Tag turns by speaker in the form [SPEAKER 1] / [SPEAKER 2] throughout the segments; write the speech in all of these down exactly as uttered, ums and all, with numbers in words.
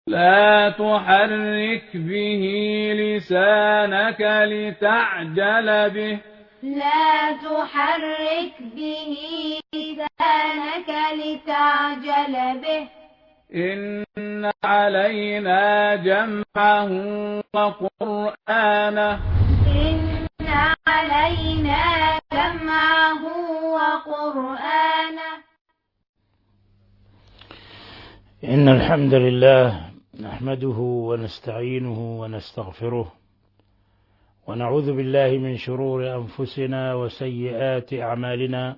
[SPEAKER 1] لا تحرك به لسانك لتعجل به
[SPEAKER 2] لا تحرك به لسانك لتعجل به
[SPEAKER 1] إن علينا جمعه وقرآنه
[SPEAKER 2] إن علينا جمعه وقرآنه
[SPEAKER 3] إن الحمد لله نحمده ونستعينه ونستغفره ونعوذ بالله من شرور أنفسنا وسيئات أعمالنا.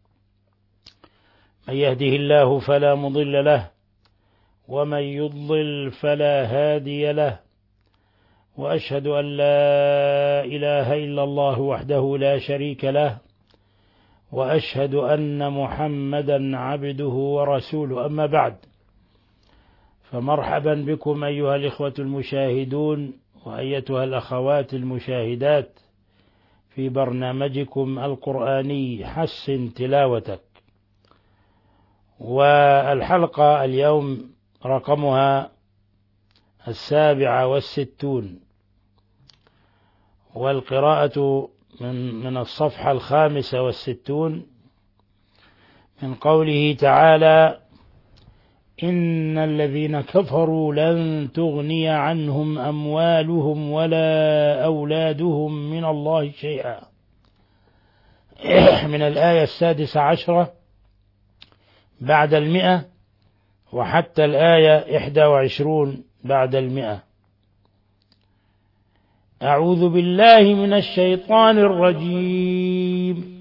[SPEAKER 3] من يهده الله فلا مضل له ومن يضلل فلا هادي له، وأشهد أن لا إله إلا الله وحده لا شريك له، وأشهد أن محمدا عبده ورسوله. أما بعد، فمرحبا بكم أيها الإخوة المشاهدون وأيتها الأخوات المشاهدات في برنامجكم القرآني حسن تلاوتك. والحلقة اليوم رقمها السابعة والستون، والقراءة من, من الصفحة الخامسة والستون من قوله تعالى: إن الذين كفروا لن تغني عنهم أموالهم ولا أولادهم من الله شيئا، من الآية السادسة عشرة بعد المئة وحتى الآية إحدى وعشرون بعد المئة. أعوذ بالله من الشيطان الرجيم.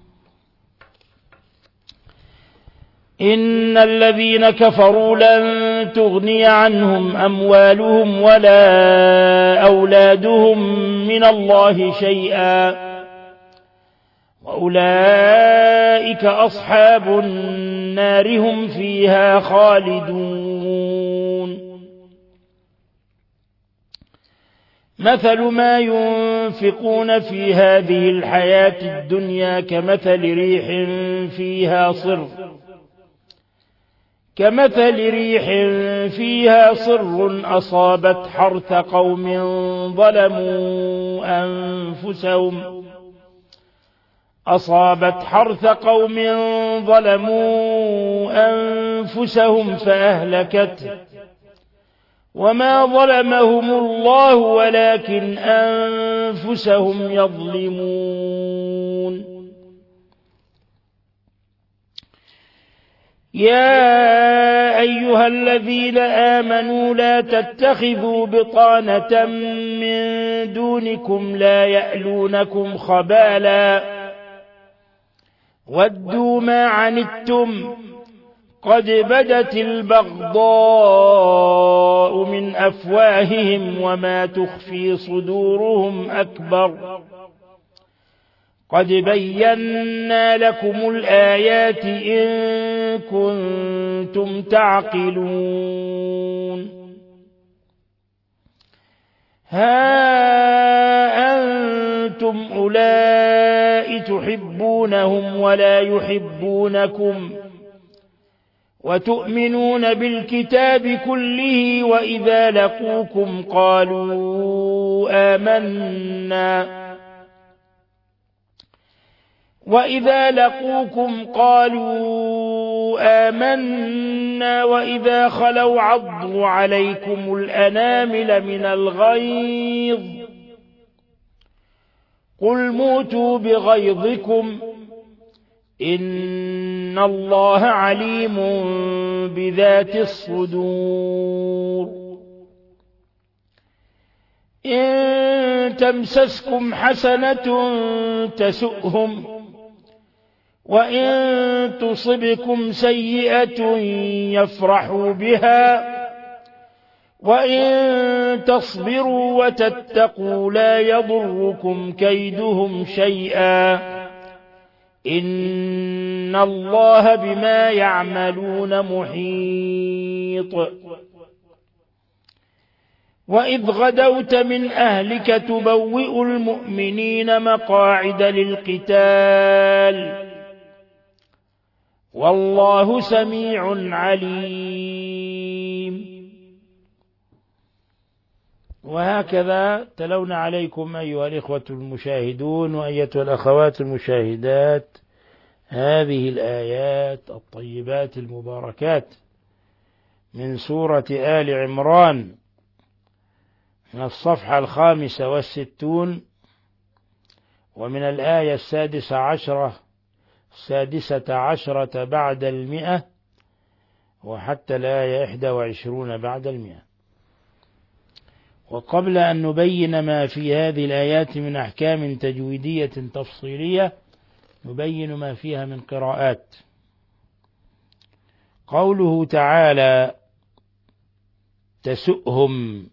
[SPEAKER 3] إن الذين كفروا لن تغني عنهم أموالهم ولا أولادهم من الله شيئا، وأولئك أصحاب النار هم فيها خالدون. مثل ما ينفقون في هذه الحياة الدنيا كمثل ريح فيها صر كمثل ريح فيها صر أصابت حرث قوم ظلموا أنفسهم أصابت حرث قوم ظلموا أنفسهم فأهلكته، وما ظلمهم الله ولكن أنفسهم يظلمون. يا أيها الذين آمنوا لا تتخذوا بطانة من دونكم لا يألونكم خبالا ودوا ما عنتم قد بدت البغضاء من أفواههم وما تخفي صدورهم أكبر قد بينا لكم الآيات إن كنتم تعقلون. ها أنتم أولئك تحبونهم ولا يحبونكم وتؤمنون بالكتاب كله وإذا لقوكم قالوا آمنا وإذا لقوكم قالوا آمنا وإذا خلوا عضوا عليكم الأنامل من الغيظ قل موتوا بغيظكم إن الله عليم بذات الصدور. إن تمسسكم حسنة تسؤهم وإن تصبكم سيئة يفرحوا بها وإن تصبروا وتتقوا لا يضركم كيدهم شيئا إن الله بما يعملون محيط. وإذ غدوت من أهلك تبوئ المؤمنين مقاعد للقتال والله سميع عليم. وهكذا تلونا عليكم أيها الإخوة المشاهدون وأيتها الأخوات المشاهدات هذه الآيات الطيبات المباركات من سورة آل عمران من الصفحة الخامسة والستون ومن الآية السادسة عشرة السادسة عشرة بعد المئة وحتى الآية إحدى وعشرون بعد المئة. وقبل أن نبين ما في هذه الآيات من أحكام تجويدية تفصيلية نبين ما فيها من قراءات. قوله تعالى تسؤهم،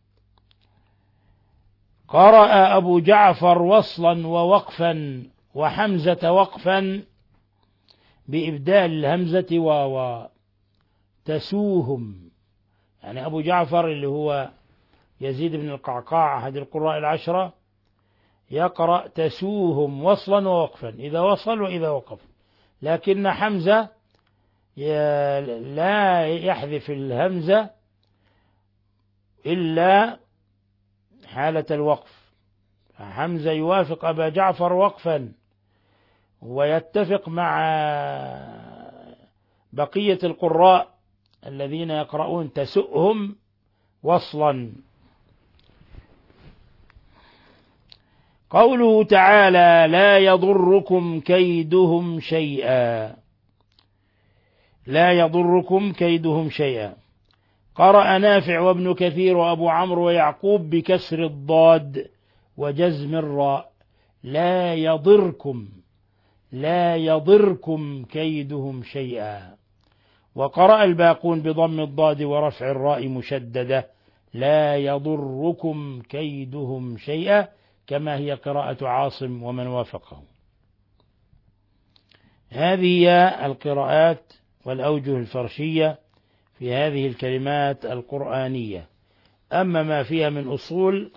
[SPEAKER 3] قرأ أبو جعفر وصلا ووقفا وحمزة وقفا بإبدال الهمزة واوا تسوهم، يعني أبو جعفر اللي هو يزيد بن القعقاع أحد القراء العشرة يقرأ تسوهم وصلا ووقفا، إذا وصل وإذا وقف، لكن حمزة لا يحذف الهمزة إلا حالة الوقف، حمزة يوافق أبا جعفر وقفا ويتفق مع بقية القراء الذين يقرؤون تسؤهم وصلا. قوله تعالى لا يضركم كيدهم شيئا، لا يضركم كيدهم شيئا. قرأ نافع وابن كثير وأبو عمرو ويعقوب بكسر الضاد وجزم الراء لا يضركم، لا يضركم كيدهم شيئا. وقرأ الباقون بضم الضاد ورفع الراء مشددة لا يضركم كيدهم شيئا، كما هي قراءة عاصم ومن وافقه. هذه هي القراءات والأوجه الفرشية في هذه الكلمات القرآنية. أما ما فيها من أصول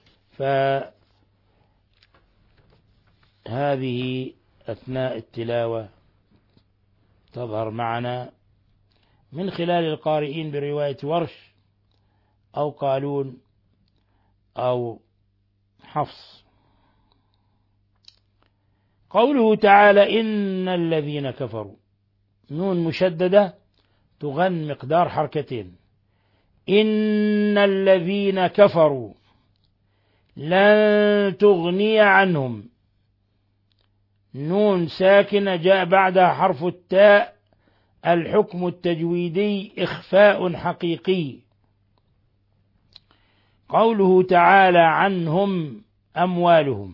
[SPEAKER 3] فهذه أثناء التلاوة تظهر معنا من خلال القارئين برواية ورش أو قالون أو حفص. قوله تعالى إن الذين كفروا، نون مشددة تغن مقدار حركتين، إن الذين كفروا لن تغني عنهم، نون ساكنة جاء بعدها حرف التاء، الحكم التجويدي إخفاء حقيقي. قوله تعالى عنهم أموالهم،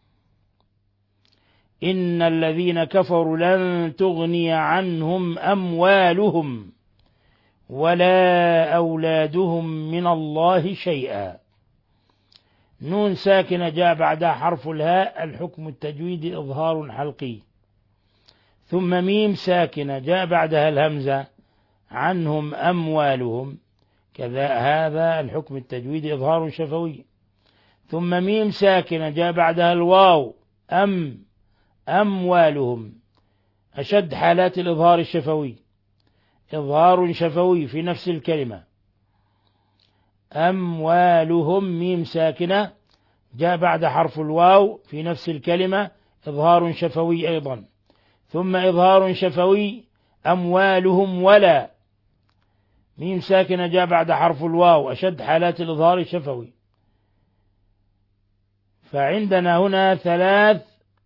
[SPEAKER 3] إن الذين كفروا لن تغني عنهم أموالهم ولا أولادهم من الله شيئا، نون ساكنة جاء بعدها حرف الهاء، الحكم التجويدي إظهار حلقي. ثم ميم ساكنة جاء بعدها الهمزة عنهم أموالهم، كذا هذا الحكم التجويدي إظهار شفوي. ثم ميم ساكنة جاء بعدها الواو أم أموالهم، أشد حالات الإظهار الشفوي، إظهار شفوي في نفس الكلمة. أموالهم ميم ساكنة جاء بعد حرف الواو في نفس الكلمة، إظهار شفوي أيضا. ثم إظهار شفوي أموالهم ولا ميم ساكنة جاء بعد حرف الواو، أشد حالات الإظهار الشفوي. فعندنا هنا ثلاث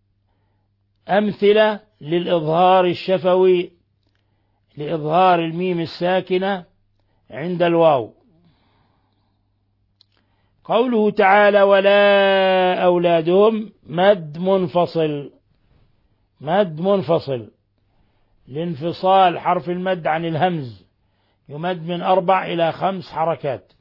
[SPEAKER 3] أمثلة للإظهار الشفوي لإظهار الميم الساكنة عند الواو. قوله تعالى ولا أولادهم مد منفصل، مد منفصل لانفصال حرف المد عن الهمز، يمد من أربع إلى خمس حركات.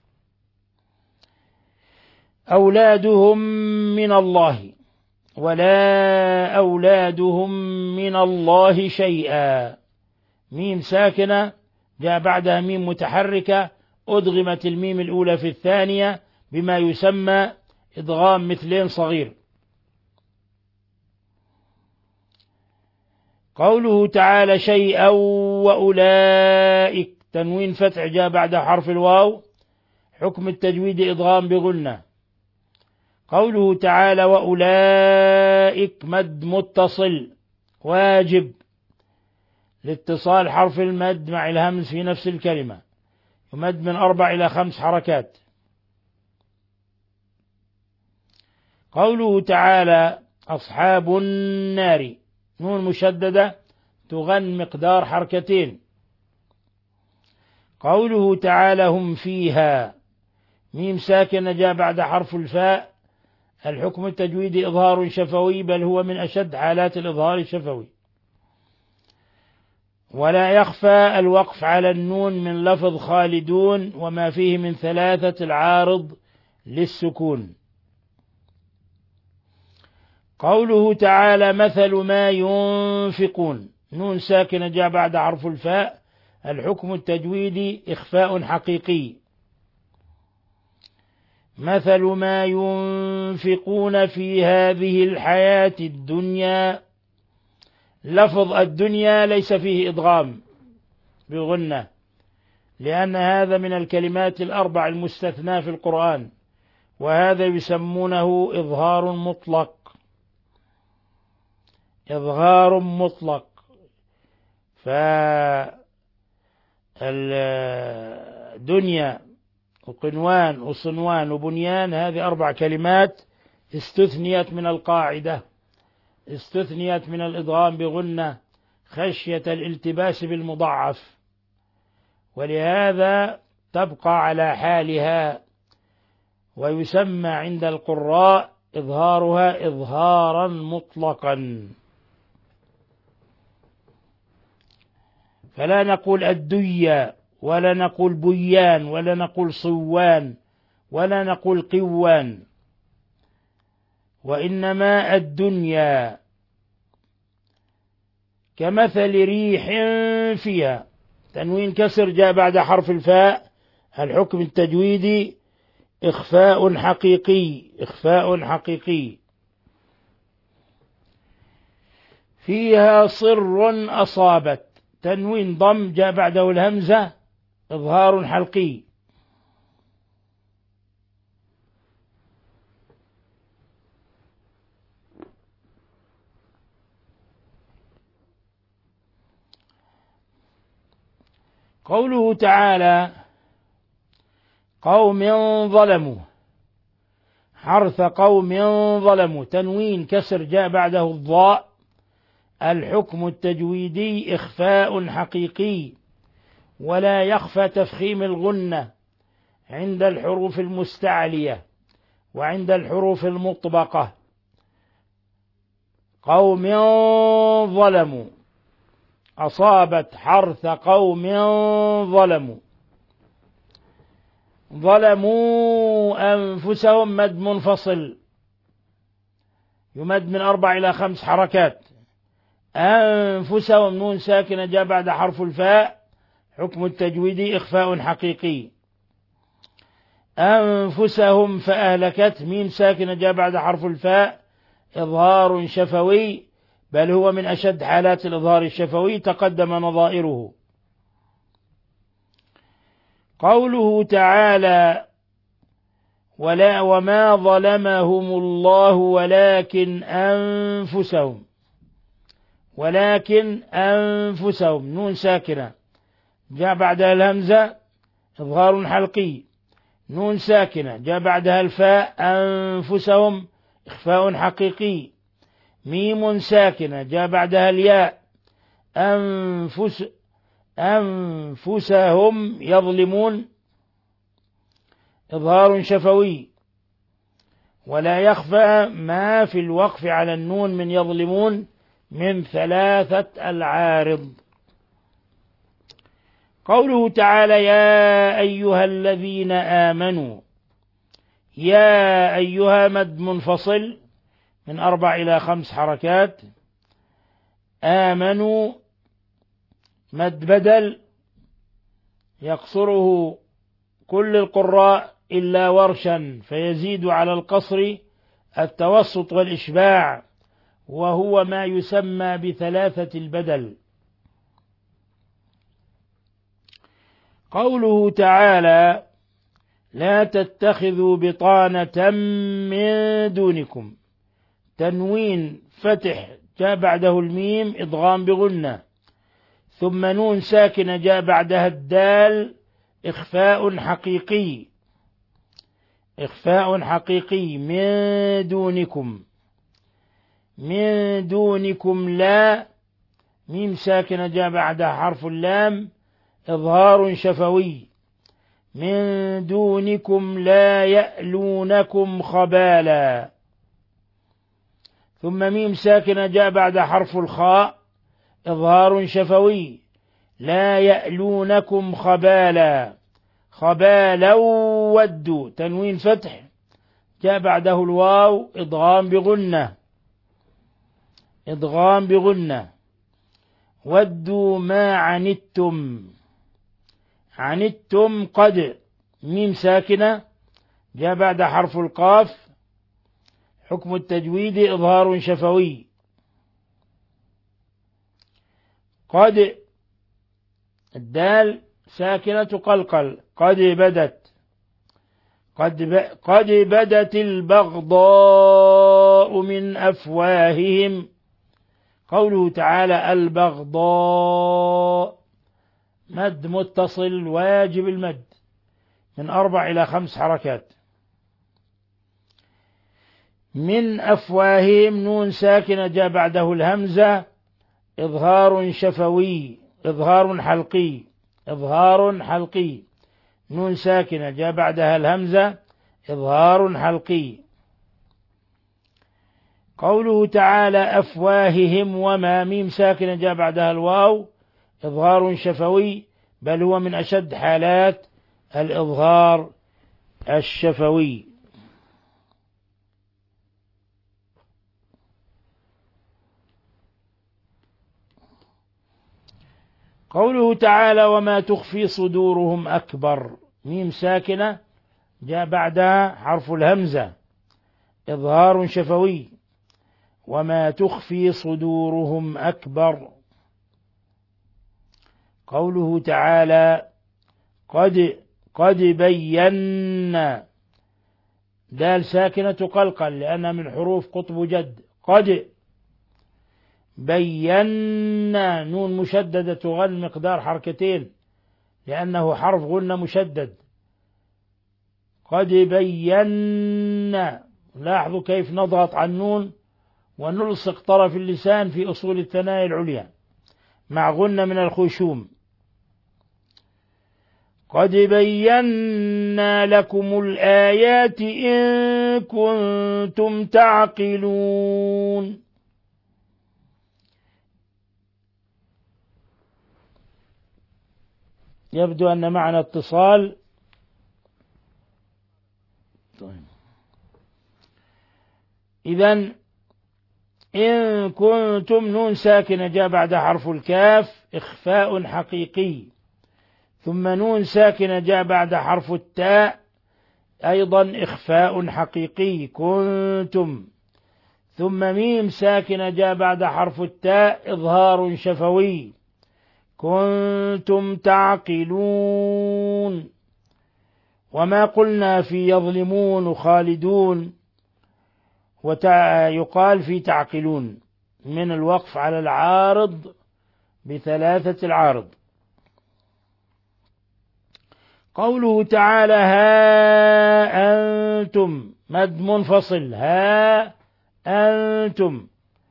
[SPEAKER 3] أولادهم من الله ولا أولادهم من الله شيئا، ميم ساكنة جاء بعدها ميم متحركة، أدغمت الميم الأولى في الثانية بما يسمى إدغام مثلين صغير. قوله تعالى شيئا وأولئك، تنوين فتح جاء بعد حرف الواو، حكم التجويد إدغام بغنة. قوله تعالى وأولئك مد متصل واجب لاتصال حرف المد مع الهمز في نفس الكلمة، يمد من أربع إلى خمس حركات. قوله تعالى أصحاب النار نون مشددة تغن مقدار حركتين. قوله تعالى هم فيها ميم ساكنة جاء بعد حرف الفاء، الحكم التجويدي إظهار شفوي، بل هو من أشد حالات الإظهار الشفوي. ولا يخفى الوقف على النون من لفظ خالدون وما فيه من ثلاثة العارض للسكون. قوله تعالى مثل ما ينفقون نون ساكنة جاء بعد حرف الفاء، الحكم التجويدي إخفاء حقيقي. مثل ما ينفقون في هذه الحياة الدنيا، لفظ الدنيا ليس فيه إدغام بغنة، لأن هذا من الكلمات الأربع المستثنى في القرآن، وهذا يسمونه إظهار مطلق. إظهار مطلق. فالدنيا وقنوان وصنوان وبنيان هذه أربع كلمات استثنيت من القاعدة، استثنيت من الإدغام بغنة خشية الالتباس بالمضاعف، ولهذا تبقى على حالها، ويسمى عند القراء إظهارها إظهارا مطلقا. فلا نقول الدية ولا نقول بيان ولا نقول صوان ولا نقول قوان، وإنما الدنيا. كمثل ريح فيها تنوين كسر جاء بعد حرف الفاء، الحكم التجويدي إخفاء حقيقي. إخفاء حقيقي. فيها صر أصابت تنوين ضم جاء بعده الهمزة، إظهار حلقي. قوله تعالى قوم ظلموا، حرث قوم ظلموا تنوين كسر جاء بعده الضاء، الحكم التجويدي إخفاء حقيقي، ولا يخفى تفخيم الغنة عند الحروف المستعلية وعند الحروف المطبقة. قوم ظلموا أصابت حرث قوم ظلموا. ظلموا أنفسهم مد منفصل يمد من أربع إلى خمس حركات. أنفسهم نون ساكنة جاء بعد حرف الفاء، حكم التجويدي إخفاء حقيقي. أنفسهم فأهلكت ميم ساكنة جاء بعد حرف الفاء، إظهار شفوي، بل هو من أشد حالات الإظهار الشفوي، تقدم نظائره. قوله تعالى ولا وما ظلمهم الله ولكن أنفسهم، ولكن أنفسهم نون ساكنة جاء بعدها الهمزة، إظهار حلقي. نون ساكنة جاء بعدها الفاء، أنفسهم إخفاء حقيقي. ميم ساكنة جاء بعدها الياء، أنفس أنفسهم يظلمون، إظهار شفوي. ولا يخفى ما في الوقف على النون من يظلمون من ثلاثة العارض. قوله تعالى يا أيها الذين آمنوا، يا أيها مد منفصل من أربع إلى خمس حركات. آمنوا مد بدل يقصره كل القراء إلا ورشا، فيزيد على القصر التوسط والإشباع، وهو ما يسمى بثلاثة البدل. قوله تعالى لا تتخذوا بطانة من دونكم. تنوين فتح جاء بعده الميم إضغام بغنة، ثم نون ساكنة جاء بعدها الدال إخفاء حقيقي، إخفاء حقيقي. من دونكم، من دونكم لا، ميم ساكنة جاء بعدها حرف اللام إظهار شفوي. من دونكم لا يألونكم خبالا. ثم ميم ساكنة جاء بعد حرف الخاء إظهار شفوي. لا يألونكم خبالا. خبالا ودوا، تنوين فتح جاء بعده الواو إضغام بغنة، إضغام بغنة. ودوا ما عنتم، عنتم قد، ميم ساكنة جاء بعد حرف القاف حكم التجويد إظهار شفوي. قد الدال ساكنة قلقل، قد بدت، قد, ب... قد بدت البغضاء من أفواههم. قوله تعالى البغضاء مد متصل واجب المد من أربع إلى خمس حركات. من أفواههم نون ساكنة جاء بعده الهمزة إظهار شفوي، إظهار حلقي، إظهار حلقي. نون ساكنة جاء بعدها الهمزة إظهار حلقي. قوله تعالى أفواههم وما، ميم ساكنة جاء بعدها الواو إظهار شفوي، بل هو من أشد حالات الإظهار الشفوي. قوله تعالى وما تخفي صدورهم أكبر، ميم ساكنة جاء بعدها حرف الهمزة إظهار شفوي. وما تخفي صدورهم أكبر. قوله تعالى قد قد بينا، دال ساكنة قلقل لأنها من حروف قطب جد. قد بينا، نون مشددة تغن مقدار حركتين لأنه حرف غنة مشدد. قد بينا، لاحظوا كيف نضغط على النون ونلصق طرف اللسان في أصول الثنايا العليا مع غنة من الخشوم. قد بينا لكم الآيات إن كنتم تعقلون. يبدو أن معنا اتصال. طيب. إذن إن كنتم نون ساكنة جاء بعد حرف الكاف إخفاء حقيقي، ثم نون ساكنة جاء بعد حرف التاء أيضا إخفاء حقيقي كنتم، ثم ميم ساكنة جاء بعد حرف التاء إظهار شفوي كنتم تعقلون. وما قلنا في يظلمون وخالدون ويقال في تعقلون من الوقف على العارض بثلاثة العارض. قوله تعالى ها أنتم مد منفصل، ها أنتم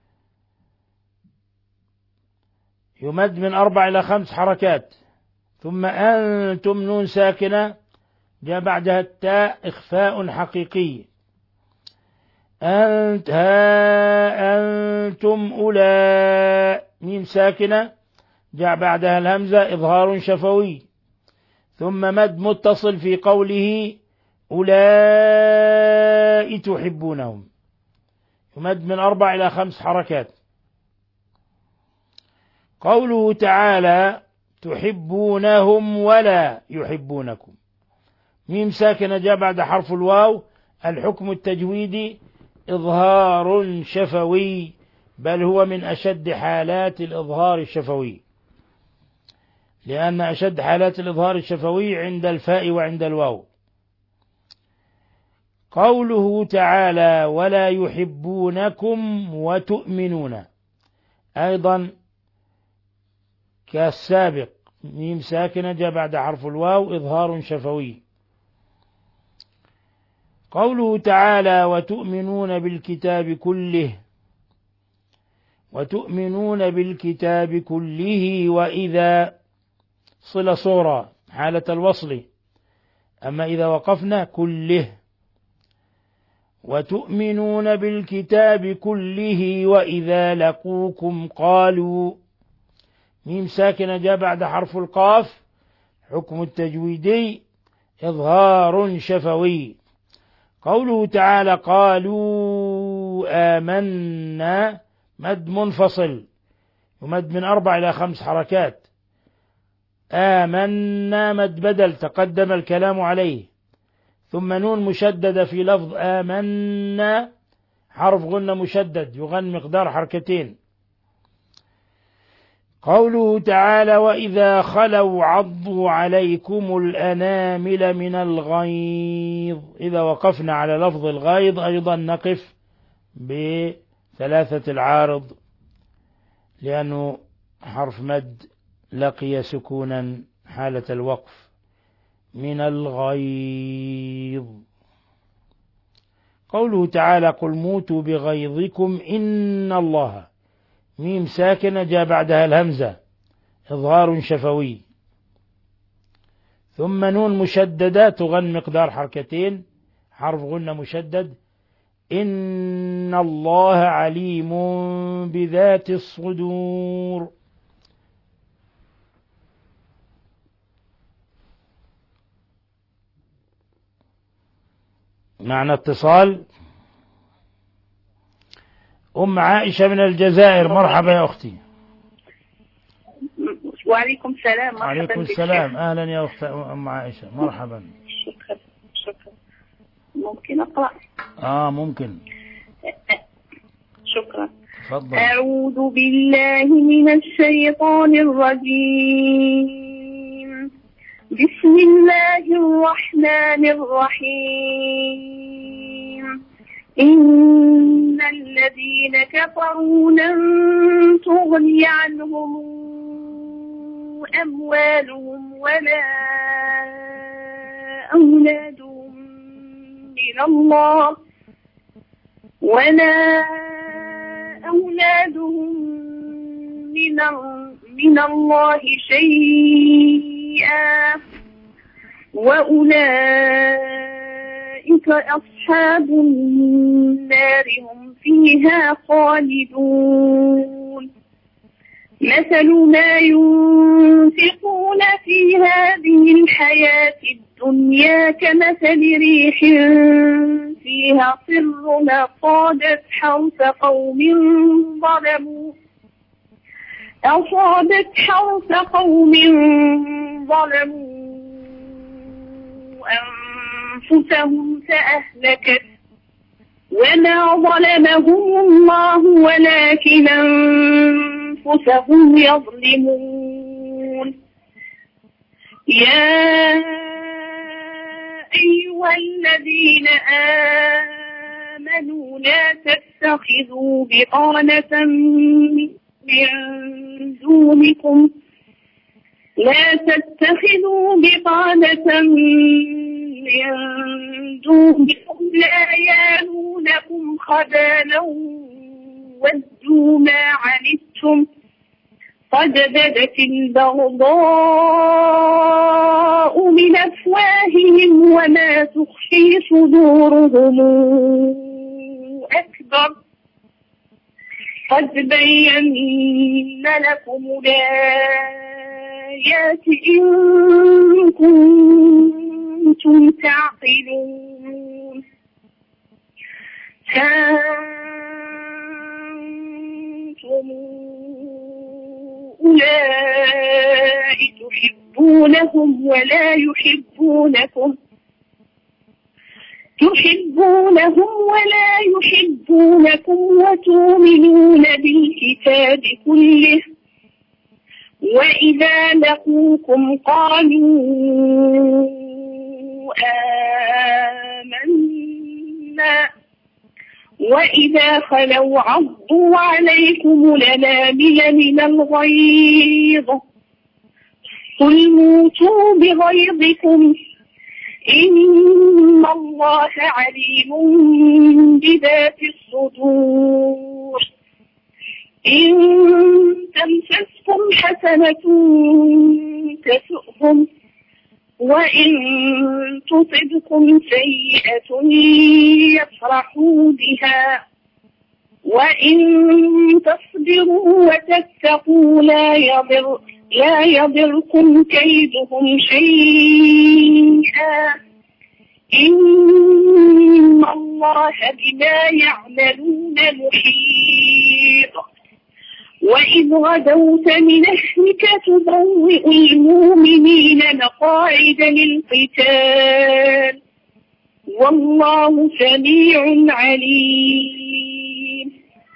[SPEAKER 3] يمد من أربع إلى خمس حركات. ثم أنتم نون ساكنة جاء بعدها التاء إخفاء حقيقي. أنت ها أنتم أولئك ميم ساكنة جاء بعدها الهمزة إظهار شفوي، ثم مد متصل في قوله أولئك تحبونهم يمد من أربع إلى خمس حركات. قوله تعالى تحبونهم ولا يحبونكم ميم ساكنة جاء بعد حرف الواو الحكم التجويدي إظهار شفوي، بل هو من أشد حالات الإظهار الشفوي، لأن أشد حالات الإظهار الشفوي عند الفاء وعند الواو. قوله تعالى ولا يحبونكم وتؤمنون أيضا كالسابق، ميم ساكنة جاء بعد حرف الواو إظهار شفوي. قوله تعالى وتؤمنون بالكتاب كله، وتؤمنون بالكتاب كله وإذا صلة صورة حالة الوصل، أما إذا وقفنا كله. وتؤمنون بالكتاب كله وإذا لقوكم قالوا، ميم ساكنة جاء بعد حرف القاف حكم التجويدي إظهار شفوي. قوله تعالى قالوا آمنا مد منفصل يمد من أربع إلى خمس حركات. آمنا مد بدل تقدم الكلام عليه، ثم نون مشددة في لفظ آمنا حرف غنة مشدد يغن مقدار حركتين. قوله تعالى وإذا خلوا عضوا عليكم الأنامل من الغيظ، إذا وقفنا على لفظ الغيظ أيضا نقف بثلاثة العارض لأنه حرف مد لقي سكونا حالة الوقف، من الغيظ. قوله تعالى قل موتوا بغيظكم إن الله، ميم ساكنة جاء بعدها الهمزة إظهار شفوي، ثم نون مشددة تغن مقدار حركتين حرف غنة مشدد. إن الله عليم بذات الصدور. معنى اتصال. أم عائشة من الجزائر، مرحبا يا أختي.
[SPEAKER 4] وعليكم السلام. مرحبا.
[SPEAKER 3] عليكم السلام، أهلا يا أخت أم عائشة، مرحبا.
[SPEAKER 4] شكرا شكرا. ممكن أقرأ؟
[SPEAKER 3] آه ممكن.
[SPEAKER 4] شكرا.
[SPEAKER 3] تفضل.
[SPEAKER 4] أعوذ بالله من الشيطان الرجيم. بسم الله الرحمن الرحيم. إن الذين كفروا لن تغني عنهم أموالهم ولا أولادهم من الله ولا أولادهم من من الله شيئا وأولئك أصحاب النار هم فيها خالدون. مثل ما ينفقون في هذه الحياة الدنيا كمثل ريح فيها صر أصابت حرث قوم ظلموا أصابت حرث قوم ظلموا أنفسهم فأهلكت وما ظلمهم الله ولكن أنفسهم يظلمون. يا أيها الذين آمنوا لا تتخذوا بطانة من دونكم لا تتخذوا بطانة من دونكم لا يالونكم خبالا ودوا ما عنتم قد بدت البغضاء من أفواههم وما تخفي صدورهم أكبر قد بينا لكم الآيات إن كنتم تعقلون. أنتم أولئك تحبونهم ولا يحبونكم تحبونهم ولا يحبونكم وتؤمنون بالكتاب كله وإذا لقوكم قالوا وإذا خلوا عضوا عليكم الأنامل من الغيظ قل موتوا بغيظكم إن الله عليم بذات الصدور إن تمسسكم حسنة تسؤهم وإن تصبكم سيئة يفرحوا بها وإن تصبروا وتتقوا لا يضر لا يضركم كيدهم شيئا إن الله بما يعملون محيط وإذ غدوت من أهلك تبوئ المؤمنين مقاعد للقتال والله سميع عليم.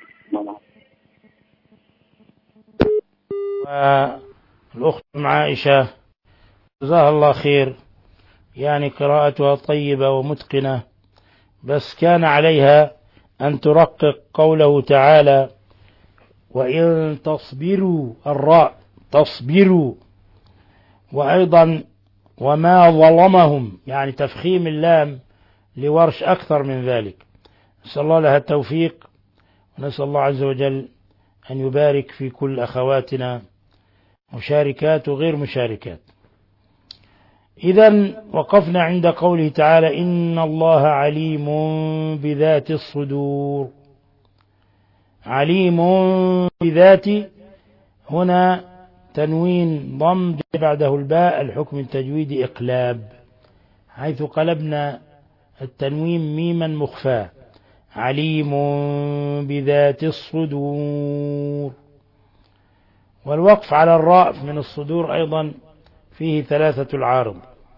[SPEAKER 3] الأخت عائشة جزاها الله خير، يعني قراءتها طيبة ومتقنة، بس كان عليها أن ترقق قوله تعالى وإن تصبروا، الراء تصبروا، وأيضا وما ظلمهم، يعني تفخيم اللام لورش أكثر من ذلك. نسأل الله لها التوفيق، ونسأل الله عز وجل أن يبارك في كل أخواتنا مشاركات وغير مشاركات. إذن وقفنا عند قوله تعالى إن الله عليم بذات الصدور. عليم بذات، هنا تنوين ضم بعده الباء، الحكم التجويدي إقلاب، حيث قلبنا التنوين ميما مخفاه. عليم بذات الصدور. والوقف على الراء من الصدور أيضا فيه ثلاثة العارض.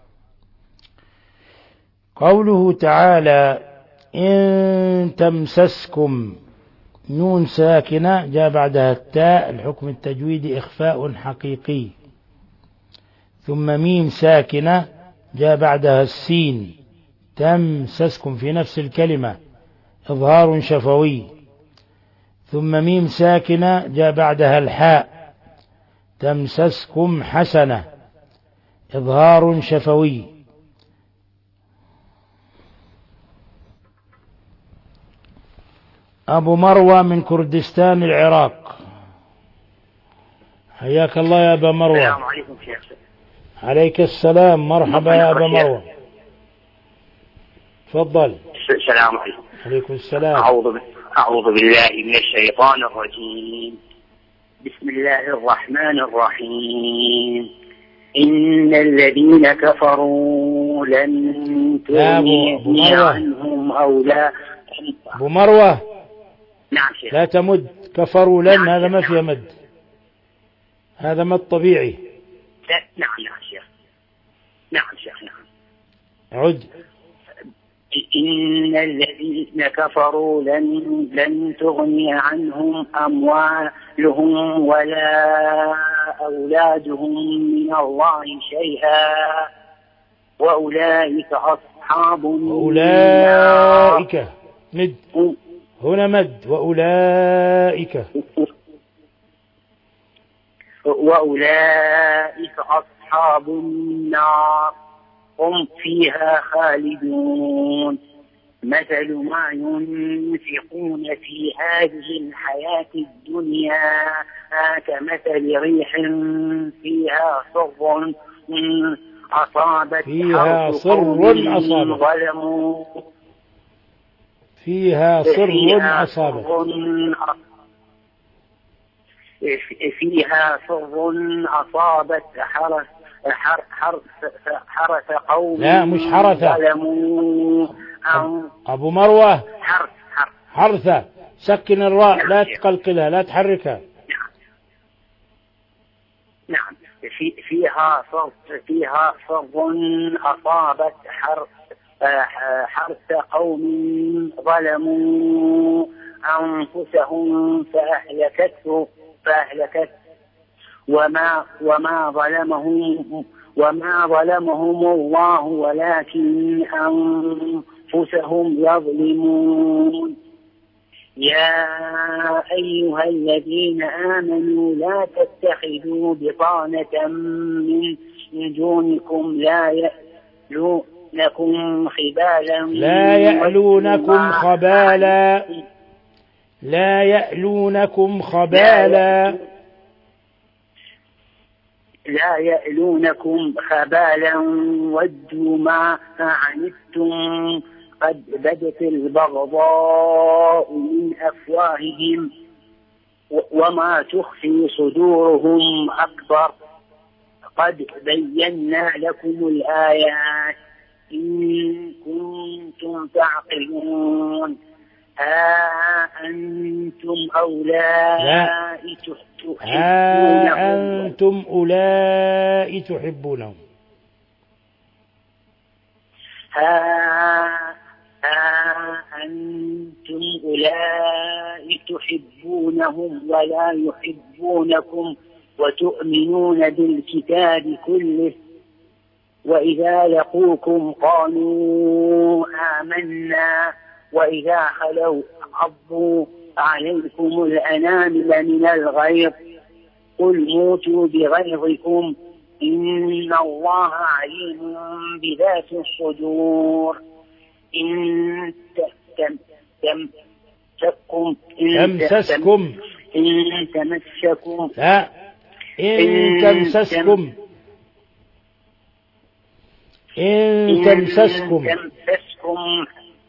[SPEAKER 3] قوله تعالى إن تمسسكم، نون ساكنة جاء بعدها التاء، الحكم التجويدي إخفاء حقيقي، ثم ميم ساكنة جاء بعدها السين، تمسسكم في نفس الكلمة إظهار شفوي، ثم ميم ساكنة جاء بعدها الحاء، تمسسكم حسنة إظهار شفوي. أبو مروة من كردستان العراق، حياك الله يا أبا مروة.
[SPEAKER 5] السلام عليكم شيخ.
[SPEAKER 3] عليك السلام، مرحبا يا أبا مروة، تفضل.
[SPEAKER 5] السلام عليكم.
[SPEAKER 3] عليكم السلام.
[SPEAKER 5] أعوذ أعوذ بالله من الشيطان الرجيم. بسم الله الرحمن الرحيم. إن الذين كفروا لن تغني عنهم أولى.
[SPEAKER 3] أبو مروة
[SPEAKER 5] نعم شيخ.
[SPEAKER 3] لا تمد، كفروا لن،
[SPEAKER 5] نعم
[SPEAKER 3] هذا ما
[SPEAKER 5] نعم.
[SPEAKER 3] فيه مد، هذا مد طبيعي.
[SPEAKER 5] نعم نعم شيخ. نعم شيخ نعم.
[SPEAKER 3] عد.
[SPEAKER 5] إن الذين كفروا لن لن تغني عنهم أموالهم ولا أولادهم من الله شيئا وأولئك أصحاب النار.
[SPEAKER 3] أولئك مد، هنا مد، وأولئك
[SPEAKER 5] وأولئك أصحاب النار هم فيها خالدون. مثل ما ينفقون في هذه الحياة الدنيا كمثل ريح فيها صر أصابت
[SPEAKER 3] فيها صر أصابت
[SPEAKER 5] ظلموا
[SPEAKER 3] فيها صر أصابت
[SPEAKER 5] فيها صر أصابت حرث حرث حرث قوم.
[SPEAKER 3] لا مش حرثة، أبو مروة
[SPEAKER 5] حرث حرث
[SPEAKER 3] حرثة، سكن الراء، لا تقلقلها، لا تحركها.
[SPEAKER 5] نعم. في فيها صر فيها صر أصابت حرث حرث قوم ظلموا أنفسهم فأهلكته فأهلكت وما وما ظلمهم وما ظلمهم الله ولكن أنفسهم يظلمون. يا أيها الذين آمنوا لا تتخذوا بطانة من دونكم لا يألونكم خبالا
[SPEAKER 3] لا يألونكم خبالا لا يألونكم خبالا
[SPEAKER 5] لا يألونكم خبالا ودوا ما عنتم قد بدت البغضاء من أفواههم وما تخفي صدورهم أكبر قد بينا لكم الآيات إن كنتم تعقلون ها أنتم أولئك تحبونهم
[SPEAKER 3] ها أنتم أولئك تحبونهم
[SPEAKER 5] ها ها أنتم أولئك تحبونهم ولا يحبونكم وتؤمنون بالكتاب كله وإذا لقوكم قالوا آمنا وإذا خلوا عضوا عليكم الأنامل من الغيظ قل موتوا بغيظكم إن الله عليم بذات الصدور إن تمسكم
[SPEAKER 3] تمسسكم
[SPEAKER 5] إن تمسكم
[SPEAKER 3] لا إن تمسسكم إن تمسسكم
[SPEAKER 5] تمسسكم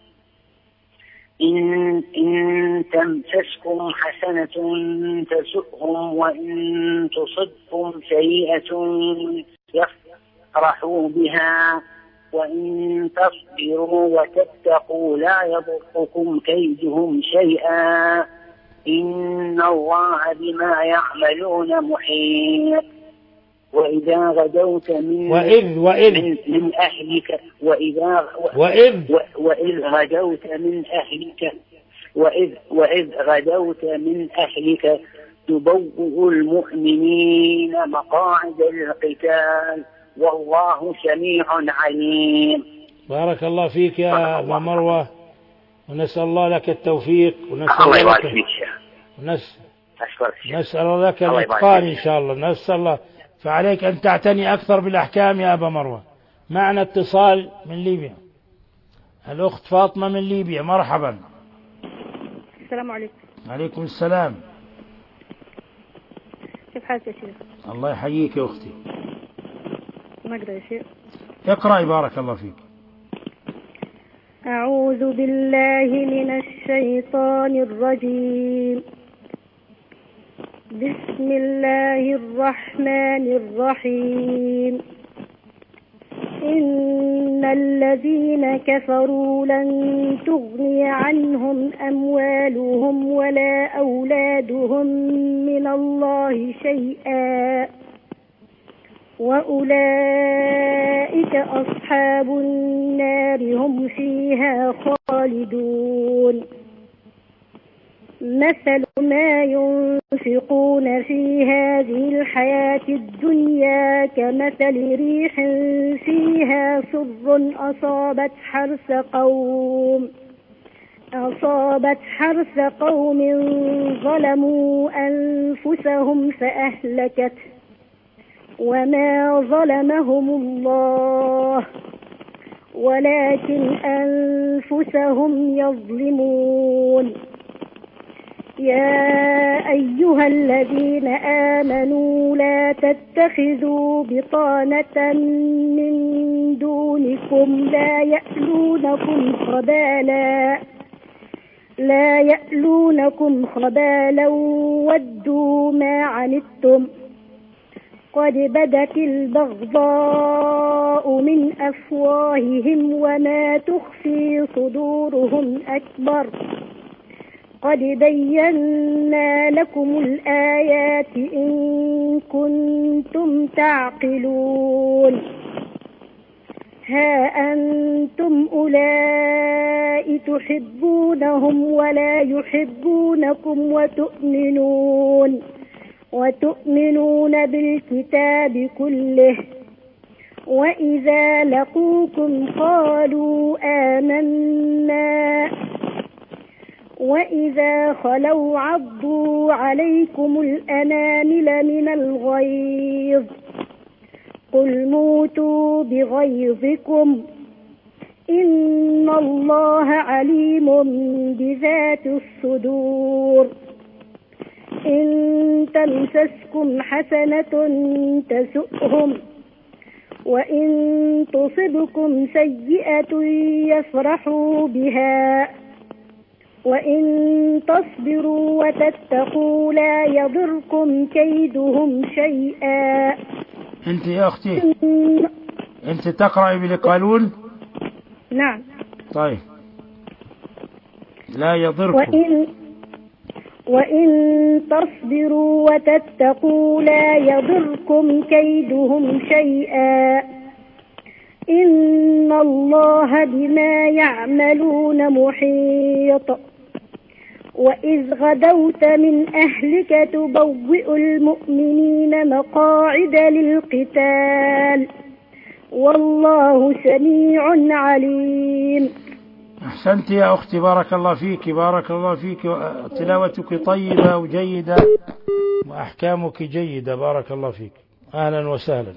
[SPEAKER 5] إن, إن تمسسكم حسنة تسؤهم وإن تصبكم سيئة يفرحوا بها وإن تصبروا وتتقوا لا يضركم كيدهم شيئا إن الله بما يعملون محيط وإذا غدوت من
[SPEAKER 3] وإذ وإذ
[SPEAKER 5] من, من أهلك وإذا
[SPEAKER 3] وإذ
[SPEAKER 5] وإذ غدوت من أهلك وإذ وإذ غدوت من أهلك تبوئ المؤمنين مقاعد للقتال والله سميع عليم.
[SPEAKER 3] بارك الله فيك يا أبا مروة ونسأل الله لك التوفيق ونسأل
[SPEAKER 5] الله
[SPEAKER 3] الله
[SPEAKER 5] يبارك فيك
[SPEAKER 3] ونس...
[SPEAKER 5] أشكرك
[SPEAKER 3] نسأل لك الإتقان إن شاء الله نسأل الله فعليك أن تعتني أكثر بالأحكام يا أبا مروة. معنا اتصال من ليبيا الأخت فاطمة من ليبيا مرحبا.
[SPEAKER 6] السلام عليكم.
[SPEAKER 3] عليكم السلام.
[SPEAKER 6] كيف حالك يا شيخ؟
[SPEAKER 3] الله يحييك يا أختي.
[SPEAKER 6] نقرأ يا شيخ.
[SPEAKER 3] اقرأي بارك الله فيك.
[SPEAKER 6] أعوذ بالله من الشيطان الرجيم بسم الله الرحمن الرحيم إن الذين كفروا لن تغني عنهم أموالهم ولا أولادهم من الله شيئا وأولئك أصحاب النار هم فيها خالدون مثل ما ينفقون في هذه الحياة الدنيا كمثل ريح فيها صر أصابت حرث قوم أصابت حرث قوم ظلموا أنفسهم فأهلكته وما ظلمهم الله ولكن أنفسهم يظلمون يا أيها الذين آمنوا لا تتخذوا بطانة من دونكم لا يألونكم خبالا لا يألونكم خبالا ودوا ما عنتم قد بدت البغضاء من أفواههم وما تخفي صدورهم أكبر قد بينا لكم الآيات إن كنتم تعقلون ها أنتم أولئك تحبونهم ولا يحبونكم وتؤمنون وتؤمنون بالكتاب كله وإذا لقوكم قالوا آمنا وإذا خلوا عضوا عليكم الأنامل من الغيظ قل موتوا بغيظكم إن الله عليم بذات الصدور إن تمسسكم حسنة تسؤهم وإن تصبكم سيئة يفرحوا بها وإن تصبروا وتتقوا لا يضركم كيدهم شيئا.
[SPEAKER 3] أنت يا أختي أنت تقرأي بالقالون؟
[SPEAKER 6] نعم.
[SPEAKER 3] طيب لا يضركم
[SPEAKER 6] وإن, وإن تصبروا وتتقوا لا يضركم كيدهم شيئا إن الله بما يعملون محيط. وإذ غدوت من أهلك تبوئ المؤمنين مقاعد للقتال والله سميع عليم.
[SPEAKER 3] أحسنت يا أختي، بارك الله فيك بارك الله فيك، تلاوتك طيبة وجيدة وأحكامك جيدة، بارك الله فيك، أهلا وسهلا.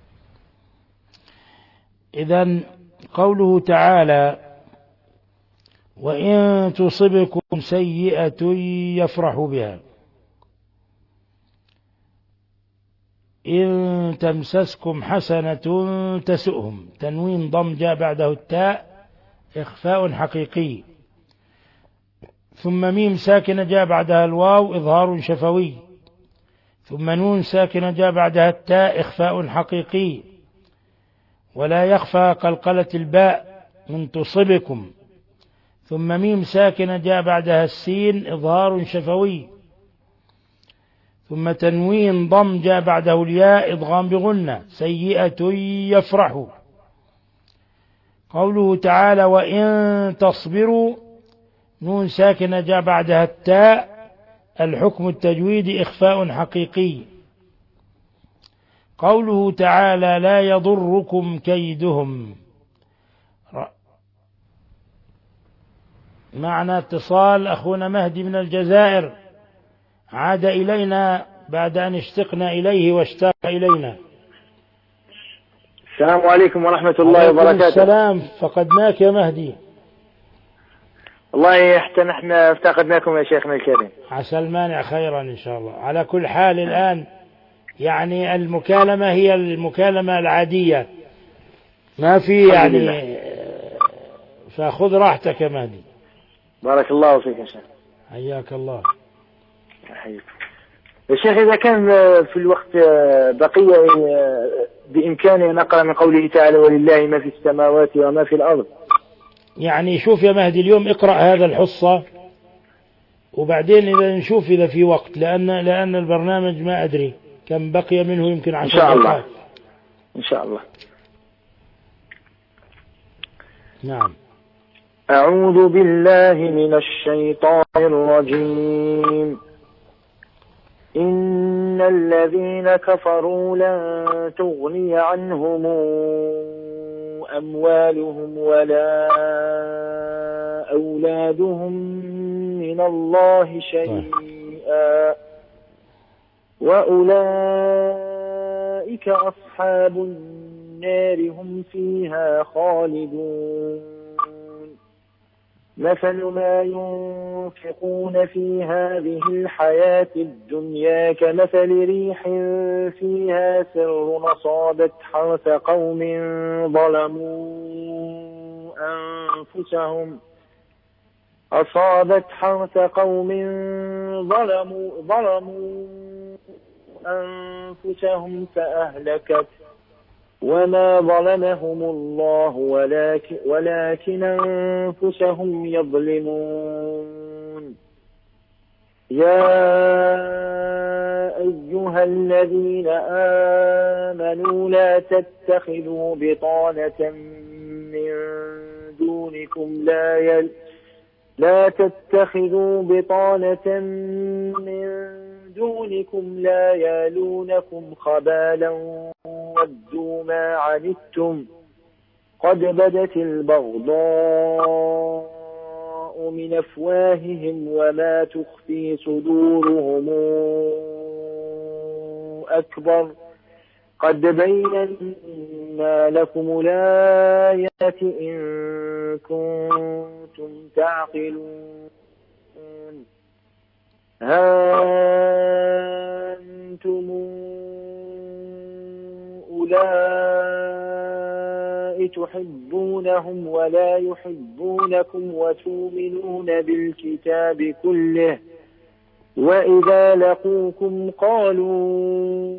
[SPEAKER 3] إذن قوله تعالى وإن تصبكم سيئة يفرحوا بها، إن تمسسكم حسنة تسؤهم، تنوين ضم جاء بعده التاء إخفاء حقيقي، ثم ميم ساكنة جاء بعدها الواو إظهار شفوي، ثم نون ساكنة جاء بعدها التاء إخفاء حقيقي، ولا يخفى قلقلة الباء من تصبكم، ثم ميم ساكنة جاء بعدها السين إظهار شفوي، ثم تنوين ضم جاء بعده الياء إضغام بغنة، سيئة يفرح. قوله تعالى وإن تصبروا، نون ساكنة جاء بعدها التاء الحكم التجويدي إخفاء حقيقي. قوله تعالى لا يضركم كيدهم، معنا اتصال أخونا مهدي من الجزائر، عاد إلينا بعد أن اشتقنا إليه واشتاق إلينا.
[SPEAKER 7] السلام عليكم ورحمة الله وبركاته.
[SPEAKER 3] السلام، فقدناك يا مهدي.
[SPEAKER 7] والله حتى نحن افتقدناكم يا شيخنا الكريم.
[SPEAKER 3] عسى المانع خيرا إن شاء الله. على كل حال الآن يعني المكالمة هي المكالمة العادية، ما في يعني، فخذ راحتك يا مهدي.
[SPEAKER 7] بارك الله فيك يا شيخ.
[SPEAKER 3] حياك الله.
[SPEAKER 7] حياك يا شيخ. إذا كان في الوقت بقية بإمكاني أن أقرأ من قوله تعالى ولله ما في السماوات وما في الأرض.
[SPEAKER 3] يعني شوف يا مهدي اليوم اقرأ هذا الحصة وبعدين إذا نشوف إذا في وقت، لأن لأن البرنامج ما أدري كم بقي منه، يمكن عشر دقائق.
[SPEAKER 7] إن شاء الله. إن شاء الله.
[SPEAKER 3] نعم.
[SPEAKER 7] أعوذ بالله من الشيطان الرجيم. إن الذين كفروا لن تغني عنهم أموالهم ولا أولادهم من الله شيئا وأولئك أصحاب النار هم فيها خالدون. مثل ما ينفقون في هذه الحياة الدنيا كمثل ريح فيها سر أصابت حرث قوم ظلموا أنفسهم أصابت حرث قوم ظلموا ظلموا أنفسهم فأهلكت وما ظلمهم الله ولكن, ولكن أنفسهم يظلمون. يا أيها الذين آمنوا لا تتخذوا بطانة من دونكم لا يل لا تتخذوا بطانة من دونكم لا يالونكم خبالا ودوا ما عنتم قد بدت البغضاء من أفواههم وما تخفي صدورهم أكبر قد بينا لكم الآيات إن كنتم تعقلون ها أنتم أولئك تحبونهم ولا يحبونكم وتؤمنون بالكتاب كله وإذا لقوكم قالوا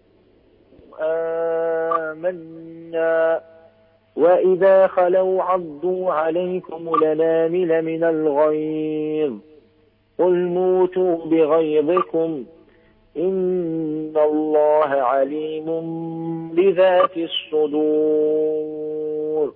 [SPEAKER 7] آمنا وإذا خلوا عضوا عليكم الأنامل من الغيظ قل موتوا بغيظكم إن الله عليم بذات الصدور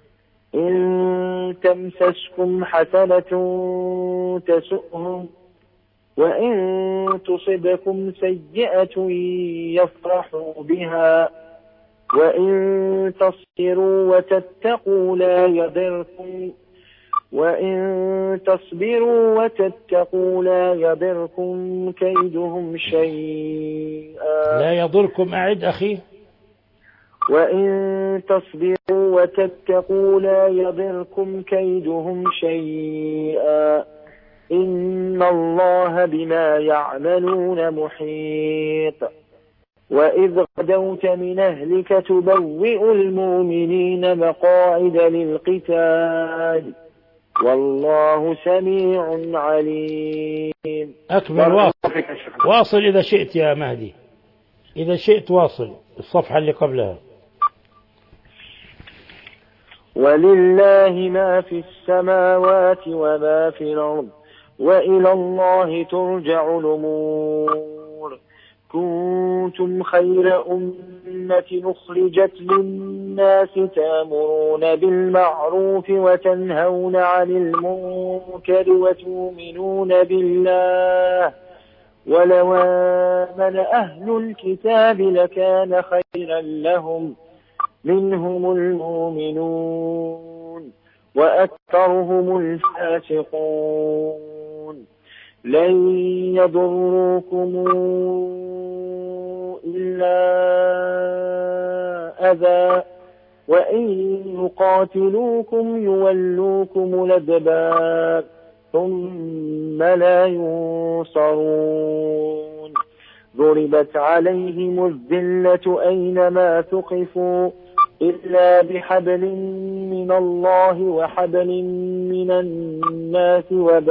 [SPEAKER 7] إن تمسسكم حسنة تسؤهم وإن تصبكم سيئة يفرحوا بها وإن تصبروا وتتقوا لا يضركم وإن تصبروا وتتقوا لا يضركم كيدهم شيئا
[SPEAKER 3] لا يضركم أعد أخي
[SPEAKER 7] وإن تصبروا وتتقوا لا يضركم كيدهم شيئا إن الله بما يعملون محيط وإذ غدوت من أهلك تبوئ المؤمنين مقاعد للقتال والله سميع عليم.
[SPEAKER 3] أكمل واصل واصل إذا شئت يا مهدي إذا شئت واصل الصفحة اللي قبلها.
[SPEAKER 7] ولله ما في السماوات وما في الأرض وإلى الله ترجع الأمور كنتم خير أمة أخرجت للناس تأمرون بالمعروف وتنهون عن المنكر وتؤمنون بالله ولو آمن أهل الكتاب لكان خيرا لهم منهم المؤمنون وأكثرهم الفاسقون لن يضروكم إلا أذى وإن يقاتلوكم يولوكم الأدبار ثم لا ينصرون ضربت عليهم الذلة أينما ثقفوا إلا بحبل من الله وحبل من الناس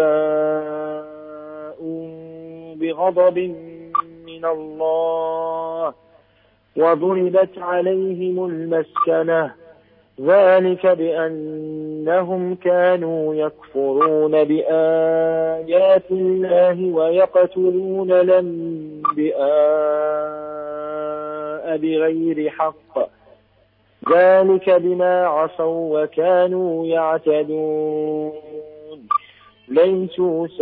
[SPEAKER 7] وباءوا بغضب من الله وضربت عليهم المسكنة ذلك بأنهم كانوا يكفرون بآيات الله ويقتلون الأنبياء بغير حق ذلك بما عصوا وكانوا يعتدون ليسوا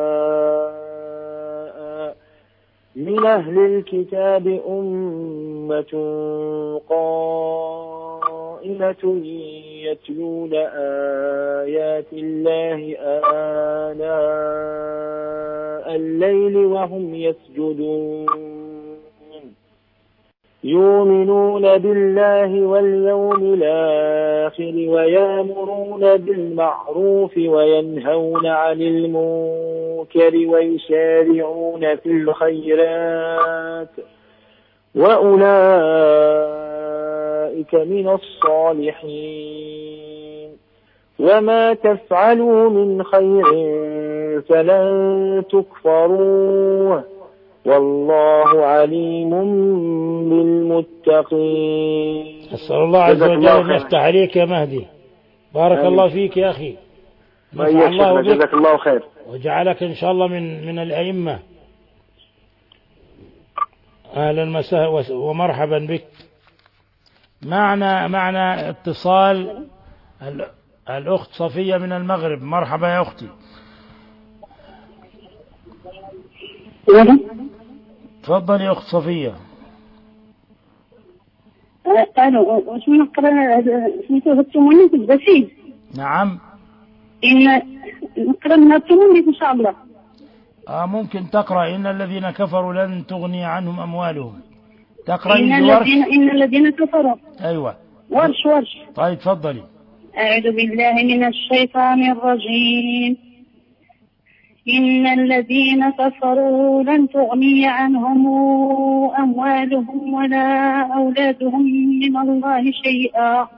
[SPEAKER 7] سواء من أهل الكتاب أمة قائمة يتلون آيات الله آناء الليل وهم يسجدون يؤمنون بالله واليوم الآخر ويأمرون بالمعروف وينهون عن المنكر ويسارعون في الخيرات وأولئك من الصالحين وما تفعلوا من خير فلن تكفروه والله عليم بالمتقين.
[SPEAKER 3] أسأل الله عز وجل أن يفتح عليك يا مهدي. بارك آمين. الله فيك يا أخي.
[SPEAKER 7] نفع الله بك. جزاك الله خير.
[SPEAKER 3] وجعلك إن شاء الله من من الأئمة. أهلا وسهلا ومرحبا بك. معنا معنا اتصال الأخت صفية من المغرب. مرحبا يا أختي. تفضل يا أخت صفية.
[SPEAKER 8] ألو واش نقرأ سميتو هالتمونين في البسيط؟
[SPEAKER 3] نعم.
[SPEAKER 8] إن نقرأ من التمومي إن شاء الله.
[SPEAKER 3] آه ممكن تقرأ إن الذين كفروا لن تغني عنهم أموالهم. تقرأ
[SPEAKER 8] إن الذين إن الذين كفروا.
[SPEAKER 3] أيوة.
[SPEAKER 8] ورش ورش.
[SPEAKER 3] طيب تفضلي.
[SPEAKER 8] أعوذ بالله من الشيطان الرجيم. إن الذين كفروا لن تغني عنهم أموالهم ولا أولادهم من الله شيئا.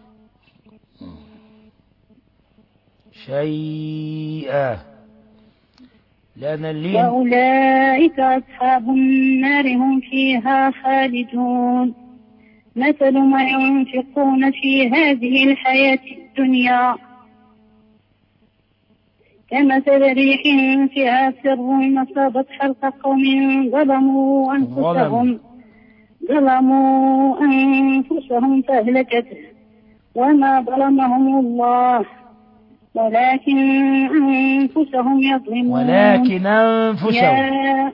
[SPEAKER 3] شيئا لأن اللين.
[SPEAKER 8] وأولئك أصحاب النار هم فيها خالدون. مثل ما ينفقون في هذه الحياة الدنيا كمثل ريح فيها سر أصابت حرث قوم ظلموا أنفسهم ظلموا أنفسهم فأهلكته وما ظلمهم الله ولكن أنفسهم يظلمون.
[SPEAKER 3] ولكن أنفسهم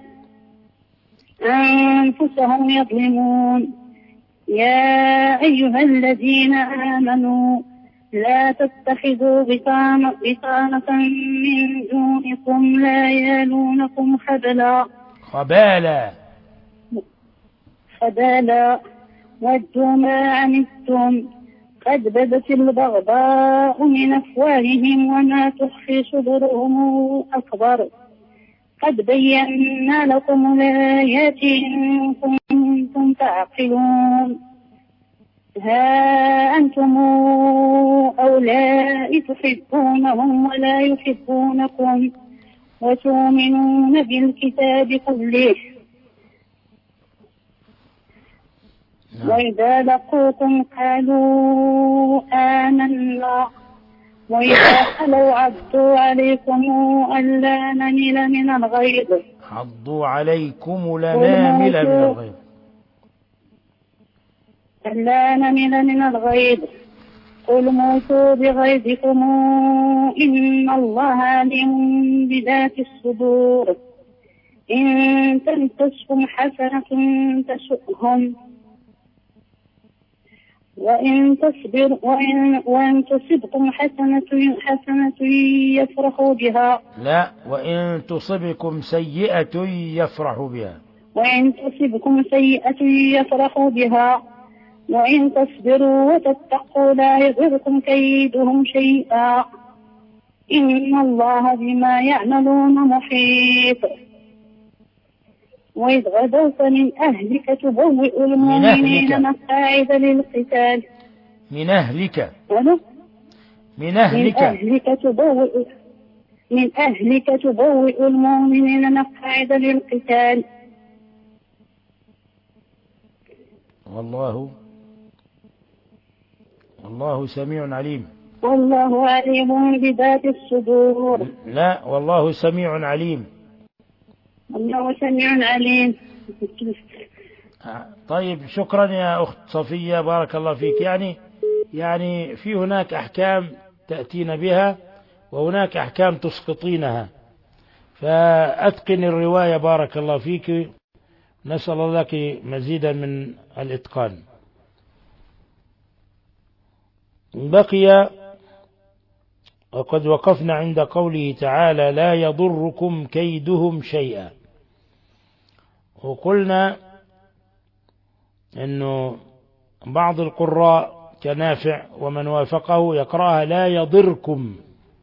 [SPEAKER 8] أنفسهم يظلمون. يا أيها الذين آمنوا لا تتخذوا بطانة, بطانة من دونكم لا يالونكم خبالا
[SPEAKER 3] خبالا
[SPEAKER 8] خبالا ودوا ما عنتم قد بدت البغضاء من أفواههم وما تخفي صدورهم أكبر قد بينا لكم الآيات إن كنتم تعقلون. ها أنتم أولاء تحبونهم ولا يحبونكم وتؤمنون بالكتاب كله وإذا لقوكم قالوا آمنا وإذا خلوا عضوا عليكم الأنامل من الغيظ
[SPEAKER 3] عضوا عليكم الأنامل من الغيظ
[SPEAKER 8] الأنامل من الغيظ قل موتوا بغيظكم إن الله عليم بذات الصدور إن تمسسكم حسنة تسؤهم وإن تصبر وإن, وإن تصبكم حسنة حسنة يفرحوا بها.
[SPEAKER 3] لا وإن تصبكم سيئة يفرحوا بها.
[SPEAKER 8] وإن تصبكم سيئة يفرحوا بها وإن تصبروا وتتقوا لا يضركم كيدهم شيئا إن الله بما يعملون محيط. وإذ غدوت من أهلك تبوئ المؤمنين مقاعد للقتال.
[SPEAKER 3] من أهلك من
[SPEAKER 8] أهلك من أهلك تبوئ من أهلك تبوئ المؤمنين مقاعد للقتال.
[SPEAKER 3] والله والله سميع عليم.
[SPEAKER 8] والله عليم بذات الصدور.
[SPEAKER 3] لا والله سميع عليم.
[SPEAKER 8] الله سميع عليم.
[SPEAKER 3] طيب شكرا يا أخت صفية بارك الله فيك. يعني يعني في هناك أحكام تأتين بها وهناك أحكام تسقطينها فأتقن الرواية بارك الله فيك. نسأل الله لك مزيدا من الإتقان. بقي وقد وقفنا عند قوله تعالى لا يضركم كيدهم شيئا وقلنا أنه بعض القراء كنافع ومن وافقه يقرأها لا يضركم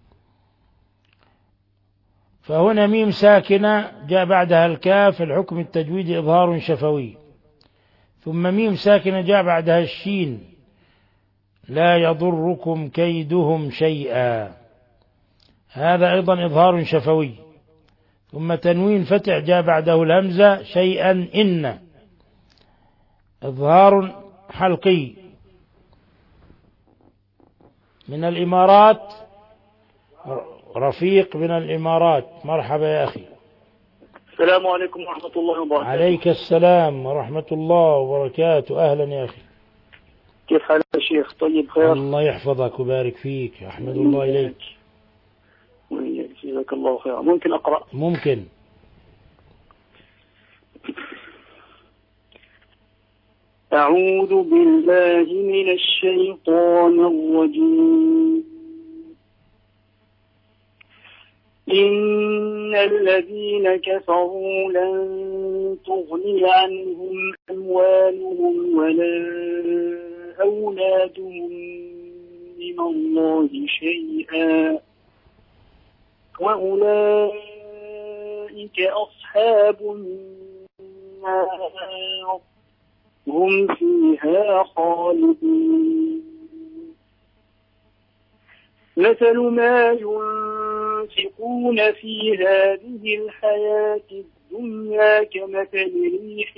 [SPEAKER 3] فهنا ميم ساكنة جاء بعدها الكاف الحكم التجويدي إظهار شفوي ثم ميم ساكنة جاء بعدها الشين لا يضركم كيدهم شيئا هذا أيضا إظهار شفوي ثم تنوين فتح جاء بعده الهمزة شيئا إن إظهار حلقي. من الإمارات رفيق من الإمارات مرحبا يا أخي.
[SPEAKER 9] السلام عليكم ورحمة الله وبركاته.
[SPEAKER 3] عليك السلام ورحمة الله وبركاته. أهلا يا أخي.
[SPEAKER 9] كيف حالك يا شيخ؟ طيب خير.
[SPEAKER 3] الله يحفظك وبارك فيك. أحمد الله إليك.
[SPEAKER 9] جزاك الله خير. ممكن أقرأ؟
[SPEAKER 3] ممكن.
[SPEAKER 9] أعوذ بالله من الشيطان الرجيم. إن الذين كفروا لن تغني عنهم أموالهم ولا أولادهم من الله شيئا وأولئك أصحاب النار هم فيها خالدون مثل ما ينفقون في هذه الحياة الدنيا كمثل ريح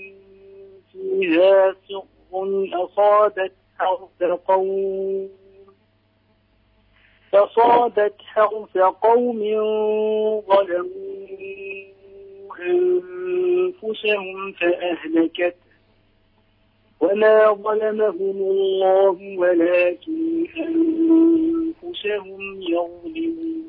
[SPEAKER 9] فيها سر أصابت حرث قوم فصابت حرث قوم ظلموا أنفسهم فأهلكت وما ظلمهم الله ولكن أنفسهم يظلمون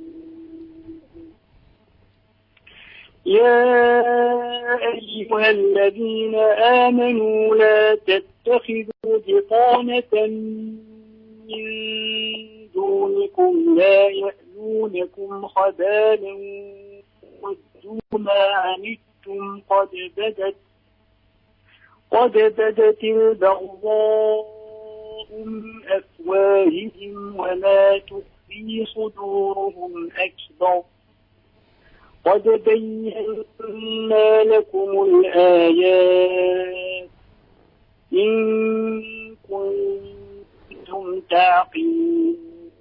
[SPEAKER 9] يا أيها الذين آمنوا لا تتخذوا بطانة من دونكم لا يألونكم خبالا ودوا ما عنتم قد بدت قد بدت البغضاء من أفواههم وما تخفي صدورهم أكبر قد بينا لكم الآيات إن كنتم تعقلون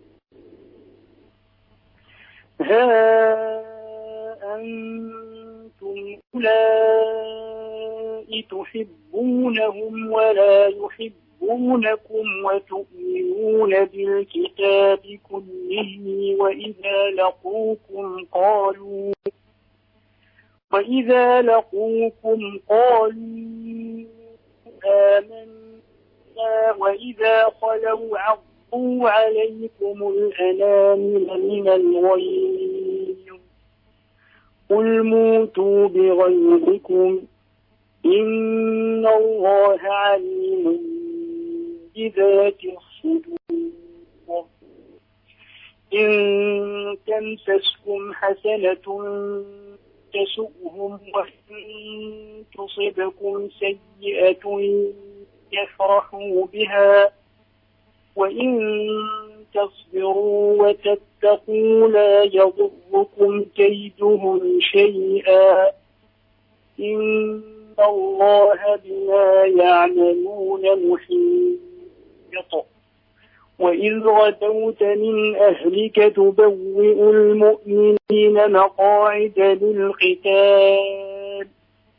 [SPEAKER 9] ها أنتم أولئك تحبونهم ولا يحبونكم وتؤمنون بالكتاب كله وإذا لقوكم قالوا وإذا لقوكم قالوا آمنا وإذا خلوا عضوا عليكم الأنامل من الغيظ قل موتوا بغيظكم إن الله عليم بذات الصدور إن تمسسكم حسنة تسؤهم وإن تصبكم سيئة يفرحوا بها وإن تصبروا وتتقوا لا يضركم كيدهم شيئا إن الله بما يعملون محيط وإذ غدوت من أهلك تبوئ المؤمنين مقاعد للقتال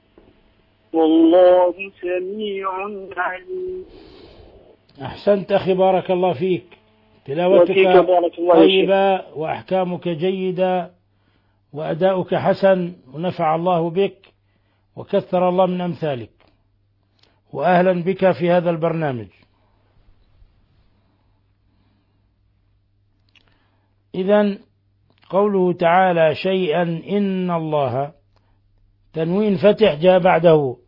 [SPEAKER 9] والله سميع عليم.
[SPEAKER 3] أحسنت أخي بارك الله فيك، تلاوتك طيبة وأحكامك جيدة وأداؤك حسن ونفع الله بك وكثر الله من أمثالك، وأهلا بك في هذا البرنامج. إذن قوله تعالى شيئا إن الله تنوين فتح جاء بعده.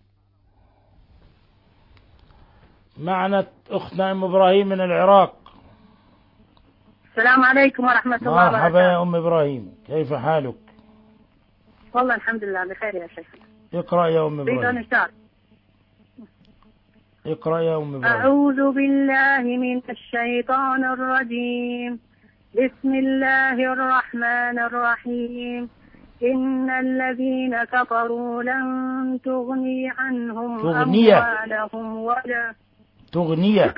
[SPEAKER 3] معنا أختنا أم إبراهيم من العراق.
[SPEAKER 8] السلام عليكم ورحمة الله وبركاته.
[SPEAKER 3] مرحبا يا أم إبراهيم، كيف حالك؟
[SPEAKER 8] والله الحمد لله بخير يا شيخ.
[SPEAKER 3] اقرأ يا أم إبراهيم. اقرأ يا أم إبراهيم.
[SPEAKER 8] أعوذ بالله من الشيطان الرجيم. بسم الله الرحمن الرحيم. إن الذين كفروا لن تغني عنهم
[SPEAKER 3] تغنية.
[SPEAKER 8] أموالهم ولا
[SPEAKER 3] تغنية.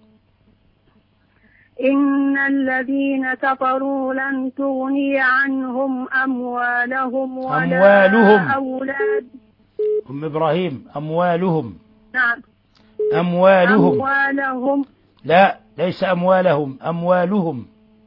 [SPEAKER 8] إن الذين كفروا لن تغني عنهم أموالهم ولا
[SPEAKER 3] أموالهم.
[SPEAKER 8] أولاد.
[SPEAKER 3] أم إبراهيم أموالهم.
[SPEAKER 8] نعم.
[SPEAKER 3] أموالهم.
[SPEAKER 8] أموالهم.
[SPEAKER 3] لا ليس أموالهم، أموالهم.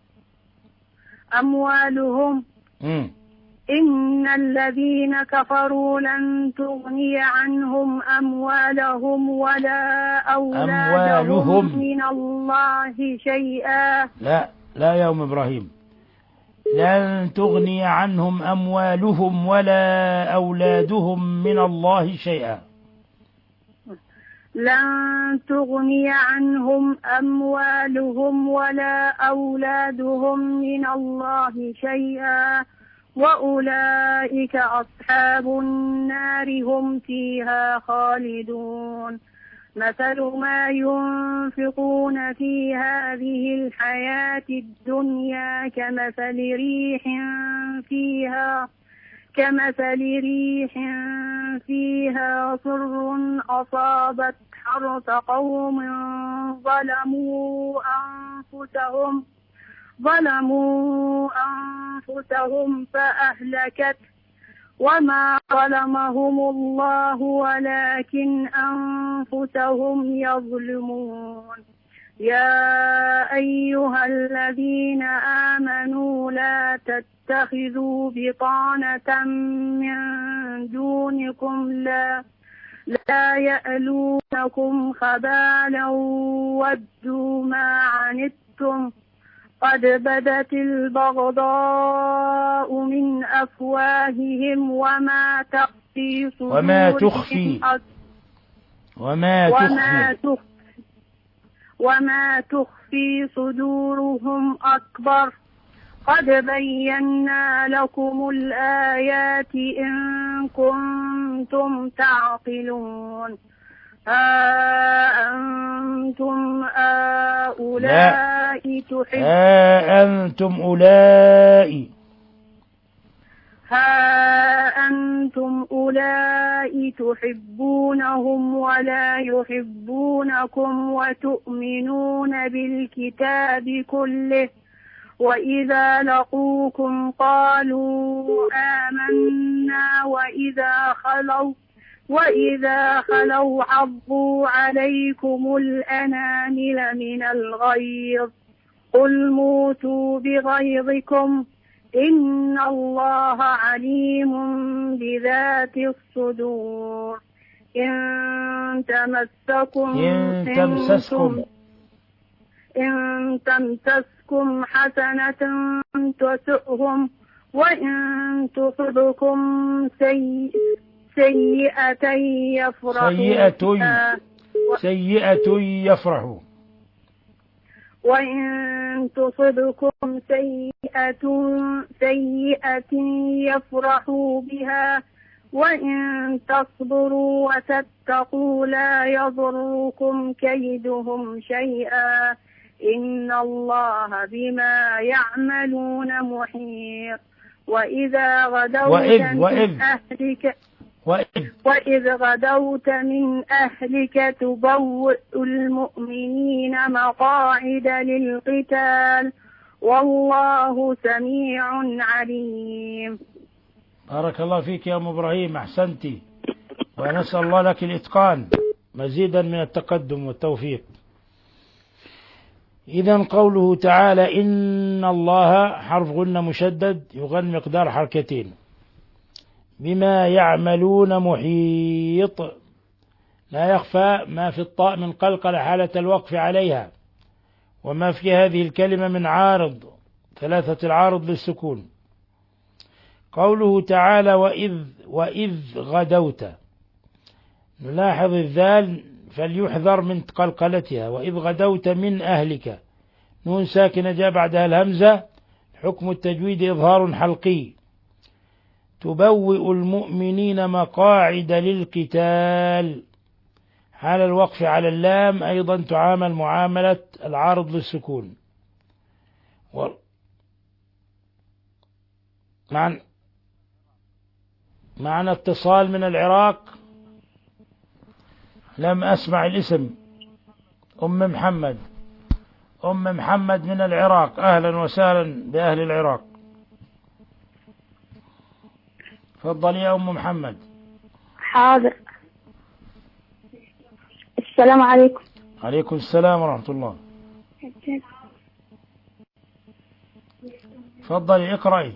[SPEAKER 8] أموالهم.
[SPEAKER 3] مم.
[SPEAKER 8] إن الذين كفروا لن تغني عنهم أموالهم ولا أولادهم
[SPEAKER 3] أموالهم.
[SPEAKER 8] من الله شيئا.
[SPEAKER 3] لا لا يا أم إبراهيم، لن تغني عنهم أموالهم ولا أولادهم من الله شيئا.
[SPEAKER 8] لن تغني عنهم أموالهم ولا أولادهم من الله شيئا وأولئك أصحاب النار هم فيها خالدون. مثل ما ينفقون في هذه الحياة الدنيا كمثل ريح فيها كمثل ريح فيها صر أصابت حرث قوم ظلموا أنفسهم ظلموا أنفسهم فأهلكت وما ظلمهم الله ولكن أنفسهم يظلمون. يا أيها الذين آمنوا لا تتخذوا بطانة من دونكم لا لا يألونكم خبالا ودوا ما عنتم قد بدت البغضاء من أفواههم وما تخفي
[SPEAKER 3] وما تخفي وما تخفي
[SPEAKER 8] وما تخفي صدورهم أكبر قد بينا لكم الآيات إن كنتم تعقلون. ها أنتم هؤلاء تحبون
[SPEAKER 3] ها أنتم أولئك
[SPEAKER 8] ها أنتم أولئك تحبونهم ولا يحبونكم وتؤمنون بالكتاب كله وإذا لقوكم قالوا آمنا وإذا خلوا وإذا خلوا عضوا عليكم الأنامل من الغيظ قل موتوا بغيظكم إن الله عليم بذات الصدور. إن تمسكم
[SPEAKER 3] إن تمسسكم
[SPEAKER 8] إن تمسسكم حسنة تسؤهم وإن تصبكم سيئة سيئة يفرحوا
[SPEAKER 3] سيئة سيئة يفرحوا
[SPEAKER 8] وإن تصبكم سيئة سيئة يفرحوا بها وإن تصبروا وتتقوا لا يضركم كيدهم شيئا إن الله بما يعملون محيط. وإذا غدوت
[SPEAKER 3] وإذ
[SPEAKER 8] من
[SPEAKER 3] وإذ
[SPEAKER 8] أهلك
[SPEAKER 3] وإذ
[SPEAKER 8] وإذ غدوت من أهلك تبوئ المؤمنين مقاعد للقتال والله سميع عليم.
[SPEAKER 3] بارك الله فيك يا أم إبراهيم، أحسنتي، ونسأل الله لك الإتقان مزيدا من التقدم والتوفيق. إذن قوله تعالى إن الله حرف غنة مشدد يغن مقدار حركتين. بما يعملون محيط، لا يخفى ما في الطاء من قلقلة حالة الوقف عليها، وما في هذه الكلمة من عارض، ثلاثة العارض للسكون. قوله تعالى وإذ, وإذ غدوت، نلاحظ الذال فليحذر من قلقلتها. وإذ غدوت من أهلك، نون ساكنة جاء بعدها الهمزة، حكم التجويد إظهار حلقي. تبوئ المؤمنين مقاعد للقتال، حال الوقف على اللام أيضا تعامل معاملة العارض للسكون. و... معنا معنا اتصال من العراق، لم أسمع الاسم. أم محمد، أم محمد من العراق، أهلا وسهلا بأهل العراق. تفضل يا أم محمد.
[SPEAKER 10] حاضر. السلام عليكم.
[SPEAKER 3] عليكم السلام ورحمة الله. تفضلي اقرأي.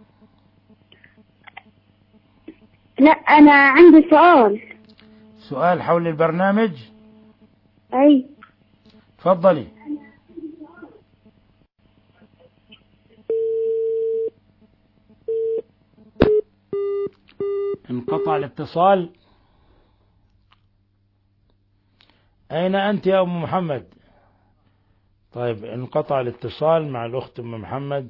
[SPEAKER 10] لا أنا عندي سؤال.
[SPEAKER 3] سؤال حول البرنامج؟
[SPEAKER 10] أي.
[SPEAKER 3] تفضلي. انقطع الاتصال. أين أنت يا أم محمد؟ طيب انقطع الاتصال مع الأخت أم محمد،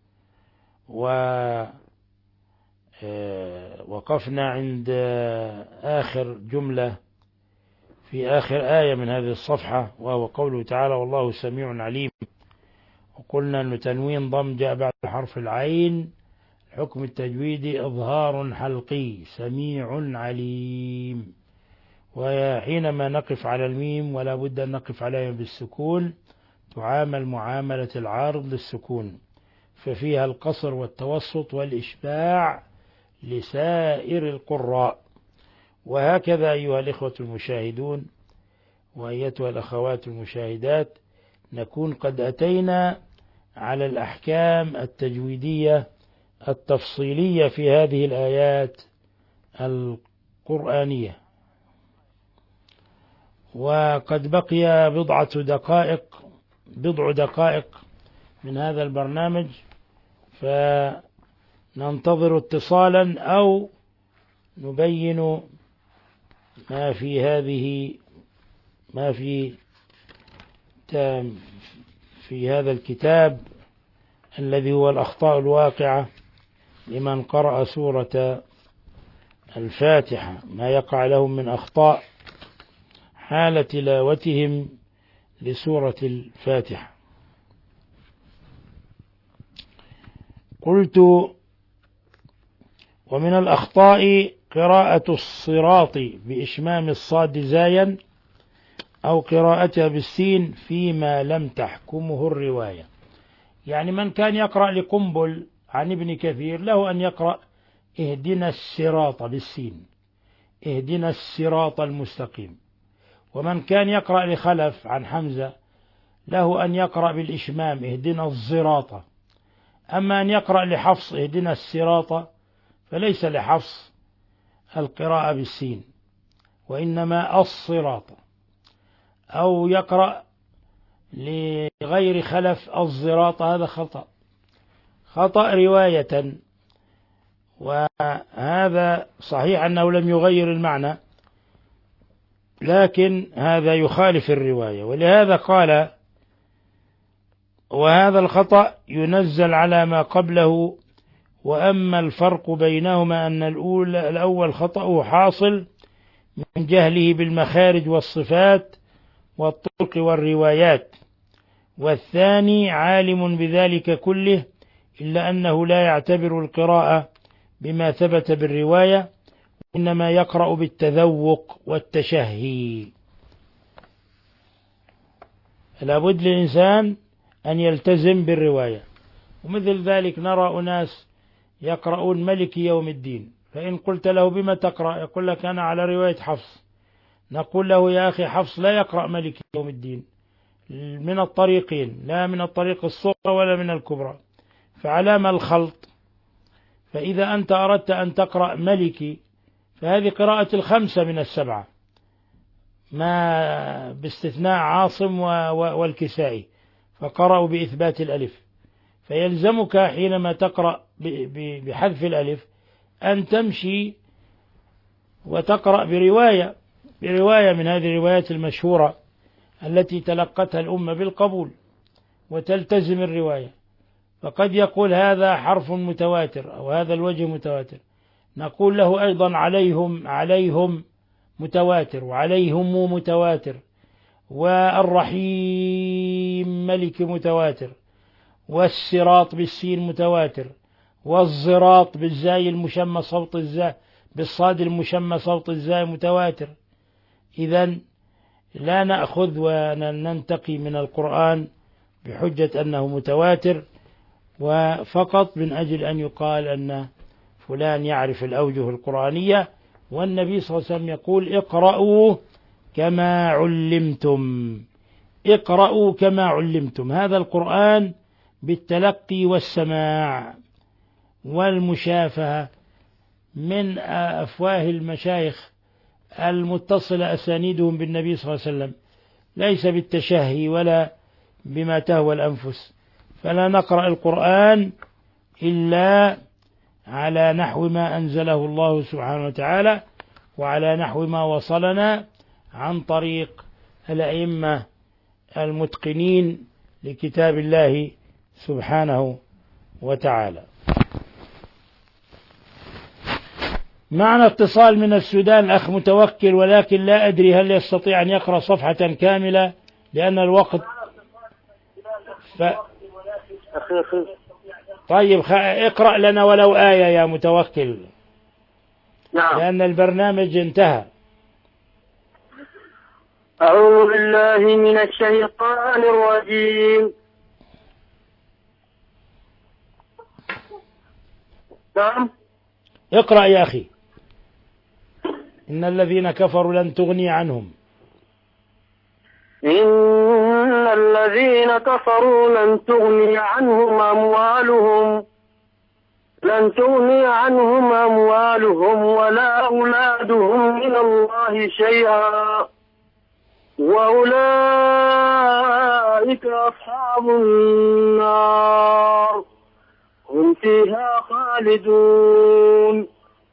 [SPEAKER 3] ووقفنا عند آخر جملة في آخر آية من هذه الصفحة، وهو قوله تعالى والله سميع عليم. وقلنا أن تنوين ضم جاء بعد حرف العين، حكم التجويد إظهار حلقي، سميع عليم. وحينما نقف على الميم ولا بد أن نقف عليها بالسكون، تعامل معاملة العارض للسكون، ففيها القصر والتوسط والإشباع لسائر القراء. وهكذا أيها الإخوة المشاهدون وأيتها الأخوات المشاهدات، نكون قد أتينا على الأحكام التجويدية التفصيلية في هذه الآيات القرآنية. وقد بقي بضعة دقائق بضع دقائق من هذا البرنامج، فننتظر اتصالا أو نبين ما في هذه ما في في هذا الكتاب الذي هو الأخطاء الواقعة لمن قرأ سورة الفاتحة، ما يقع لهم من أخطاء حال تلاوتهم لسورة الفاتحة. قلت ومن الأخطاء قراءة الصراط بإشمام الصاد زايا أو قراءتها بالسين فيما لم تحكمه الرواية. يعني من كان يقرأ لقنبل عن ابن كثير له أن يقرأ اهدنا الصراط بالسين، اهدنا الصراط المستقيم. ومن كان يقرأ لخلف عن حمزة له أن يقرأ بالإشمام اهدنا الصراط. أما أن يقرأ لحفص اهدنا الصراط فليس لحفص القراءة بالسين، وإنما الصراط. أو يقرأ لغير خلف الصراط، هذا خطأ خطأ رواية. وهذا صحيح أنه لم يغير المعنى، لكن هذا يخالف الرواية، ولهذا قال وهذا الخطأ ينزل على ما قبله. وأما الفرق بينهما أن الأولى الأول خطأه حاصل من جهله بالمخارج والصفات والطرق والروايات، والثاني عالم بذلك كله إلا أنه لا يعتبر القراءة بما ثبت بالرواية، إنما يقرأ بالتذوق والتشهي. لابد للإنسان أن يلتزم بالرواية. ومثل ذلك نرى أناس يقرؤون ملك يوم الدين، فإن قلت له بما تقرأ يقول لك أنا على رواية حفص. نقول له يا أخي حفص لا يقرأ ملك يوم الدين من الطريقين، لا من الطريق الصغرى ولا من الكبرى، فعلام الخلط؟ فإذا أنت أردت أن تقرأ ملكي فهذه قراءة الخمسة من السبعة، ما باستثناء عاصم والكسائي فقرأوا بإثبات الألف. فيلزمك حينما تقرأ بحذف الألف أن تمشي وتقرأ برواية برواية من هذه الروايات المشهورة التي تلقتها الأمة بالقبول، وتلتزم الرواية. فقد يقول هذا حرف متواتر أو هذا الوجه متواتر، نقول له أيضا عليهم عليهم متواتر، وعليهم متواتر، والرحيم ملك متواتر، والصراط بالسين متواتر، والزراط بالزاي المشمى صوت الزاء بالصاد المشمى صوت الزاء متواتر. إذن لا نأخذ وننتقي من القرآن بحجة أنه متواتر، وفقط من أجل أن يقال أن فلان يعرف الأوجه القرآنية. والنبي صلى الله عليه وسلم يقول اقرأوا كما علمتم، اقرأوا كما علمتم. هذا القرآن بالتلقي والسماع والمشافهة من أفواه المشايخ المتصلة أسانيدهم بالنبي صلى الله عليه وسلم، ليس بالتشهي ولا بما تهوى الأنفس. فلا نقرأ القرآن إلا على نحو ما أنزله الله سبحانه وتعالى، وعلى نحو ما وصلنا عن طريق الأئمة المتقنين لكتاب الله سبحانه وتعالى. معنا اتصال من السودان أخ متوكل، ولكن لا أدري هل يستطيع أن يقرأ صفحة كاملة لأن الوقت ف... طيب اقرأ لنا ولو آية يا متوكل.
[SPEAKER 9] نعم.
[SPEAKER 3] لأن البرنامج انتهى.
[SPEAKER 9] أعوذ بالله من الشيطان الرجيم. نعم.
[SPEAKER 3] اقرأ يا أخي. إن الذين كفروا لن تغني عنهم
[SPEAKER 9] إن الذين كفروا لن تغني عنهم أموالهم لن تغني عنهم أموالهم ولا أولادهم من الله شيئا وأولئك أصحاب النار هم فيها خالدون.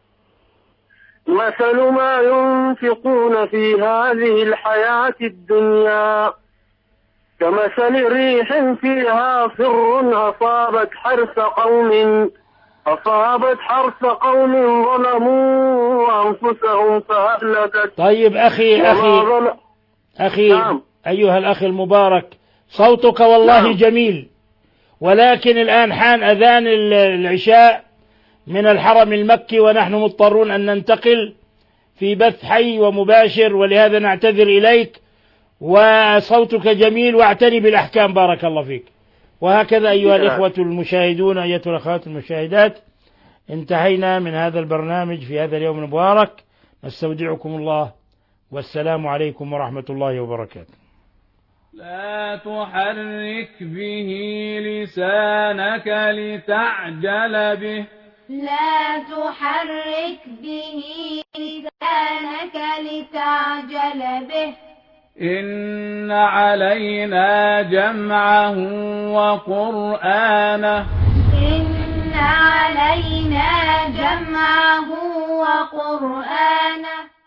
[SPEAKER 9] مثل ما ينفقون في هذه الحياة الدنيا كمثل ريح فيها صر أصابت حرث قوم أصابت حرث قوم ظلموا أنفسهم فأهلكت.
[SPEAKER 3] طيب أخي أخي أخي نعم. أيها الأخ المبارك، صوتك والله نعم. جميل، ولكن الآن حان أذان العشاء من الحرم المكي ونحن مضطرون أن ننتقل في بث حي ومباشر، ولهذا نعتذر إليك. وصوتك جميل واعتني بالأحكام بارك الله فيك. وهكذا أيها الإخوة المشاهدون أيتها الأخوات المشاهدات، انتهينا من هذا البرنامج في هذا اليوم المبارك. نستودعكم الله والسلام عليكم ورحمة الله وبركاته.
[SPEAKER 1] لا تحرك به لسانك لتعجل به
[SPEAKER 2] لا تحرك به لسانك لتعجل به
[SPEAKER 1] إن علينا جمعه وقرآنه
[SPEAKER 2] إن علينا جمعه وقرآنه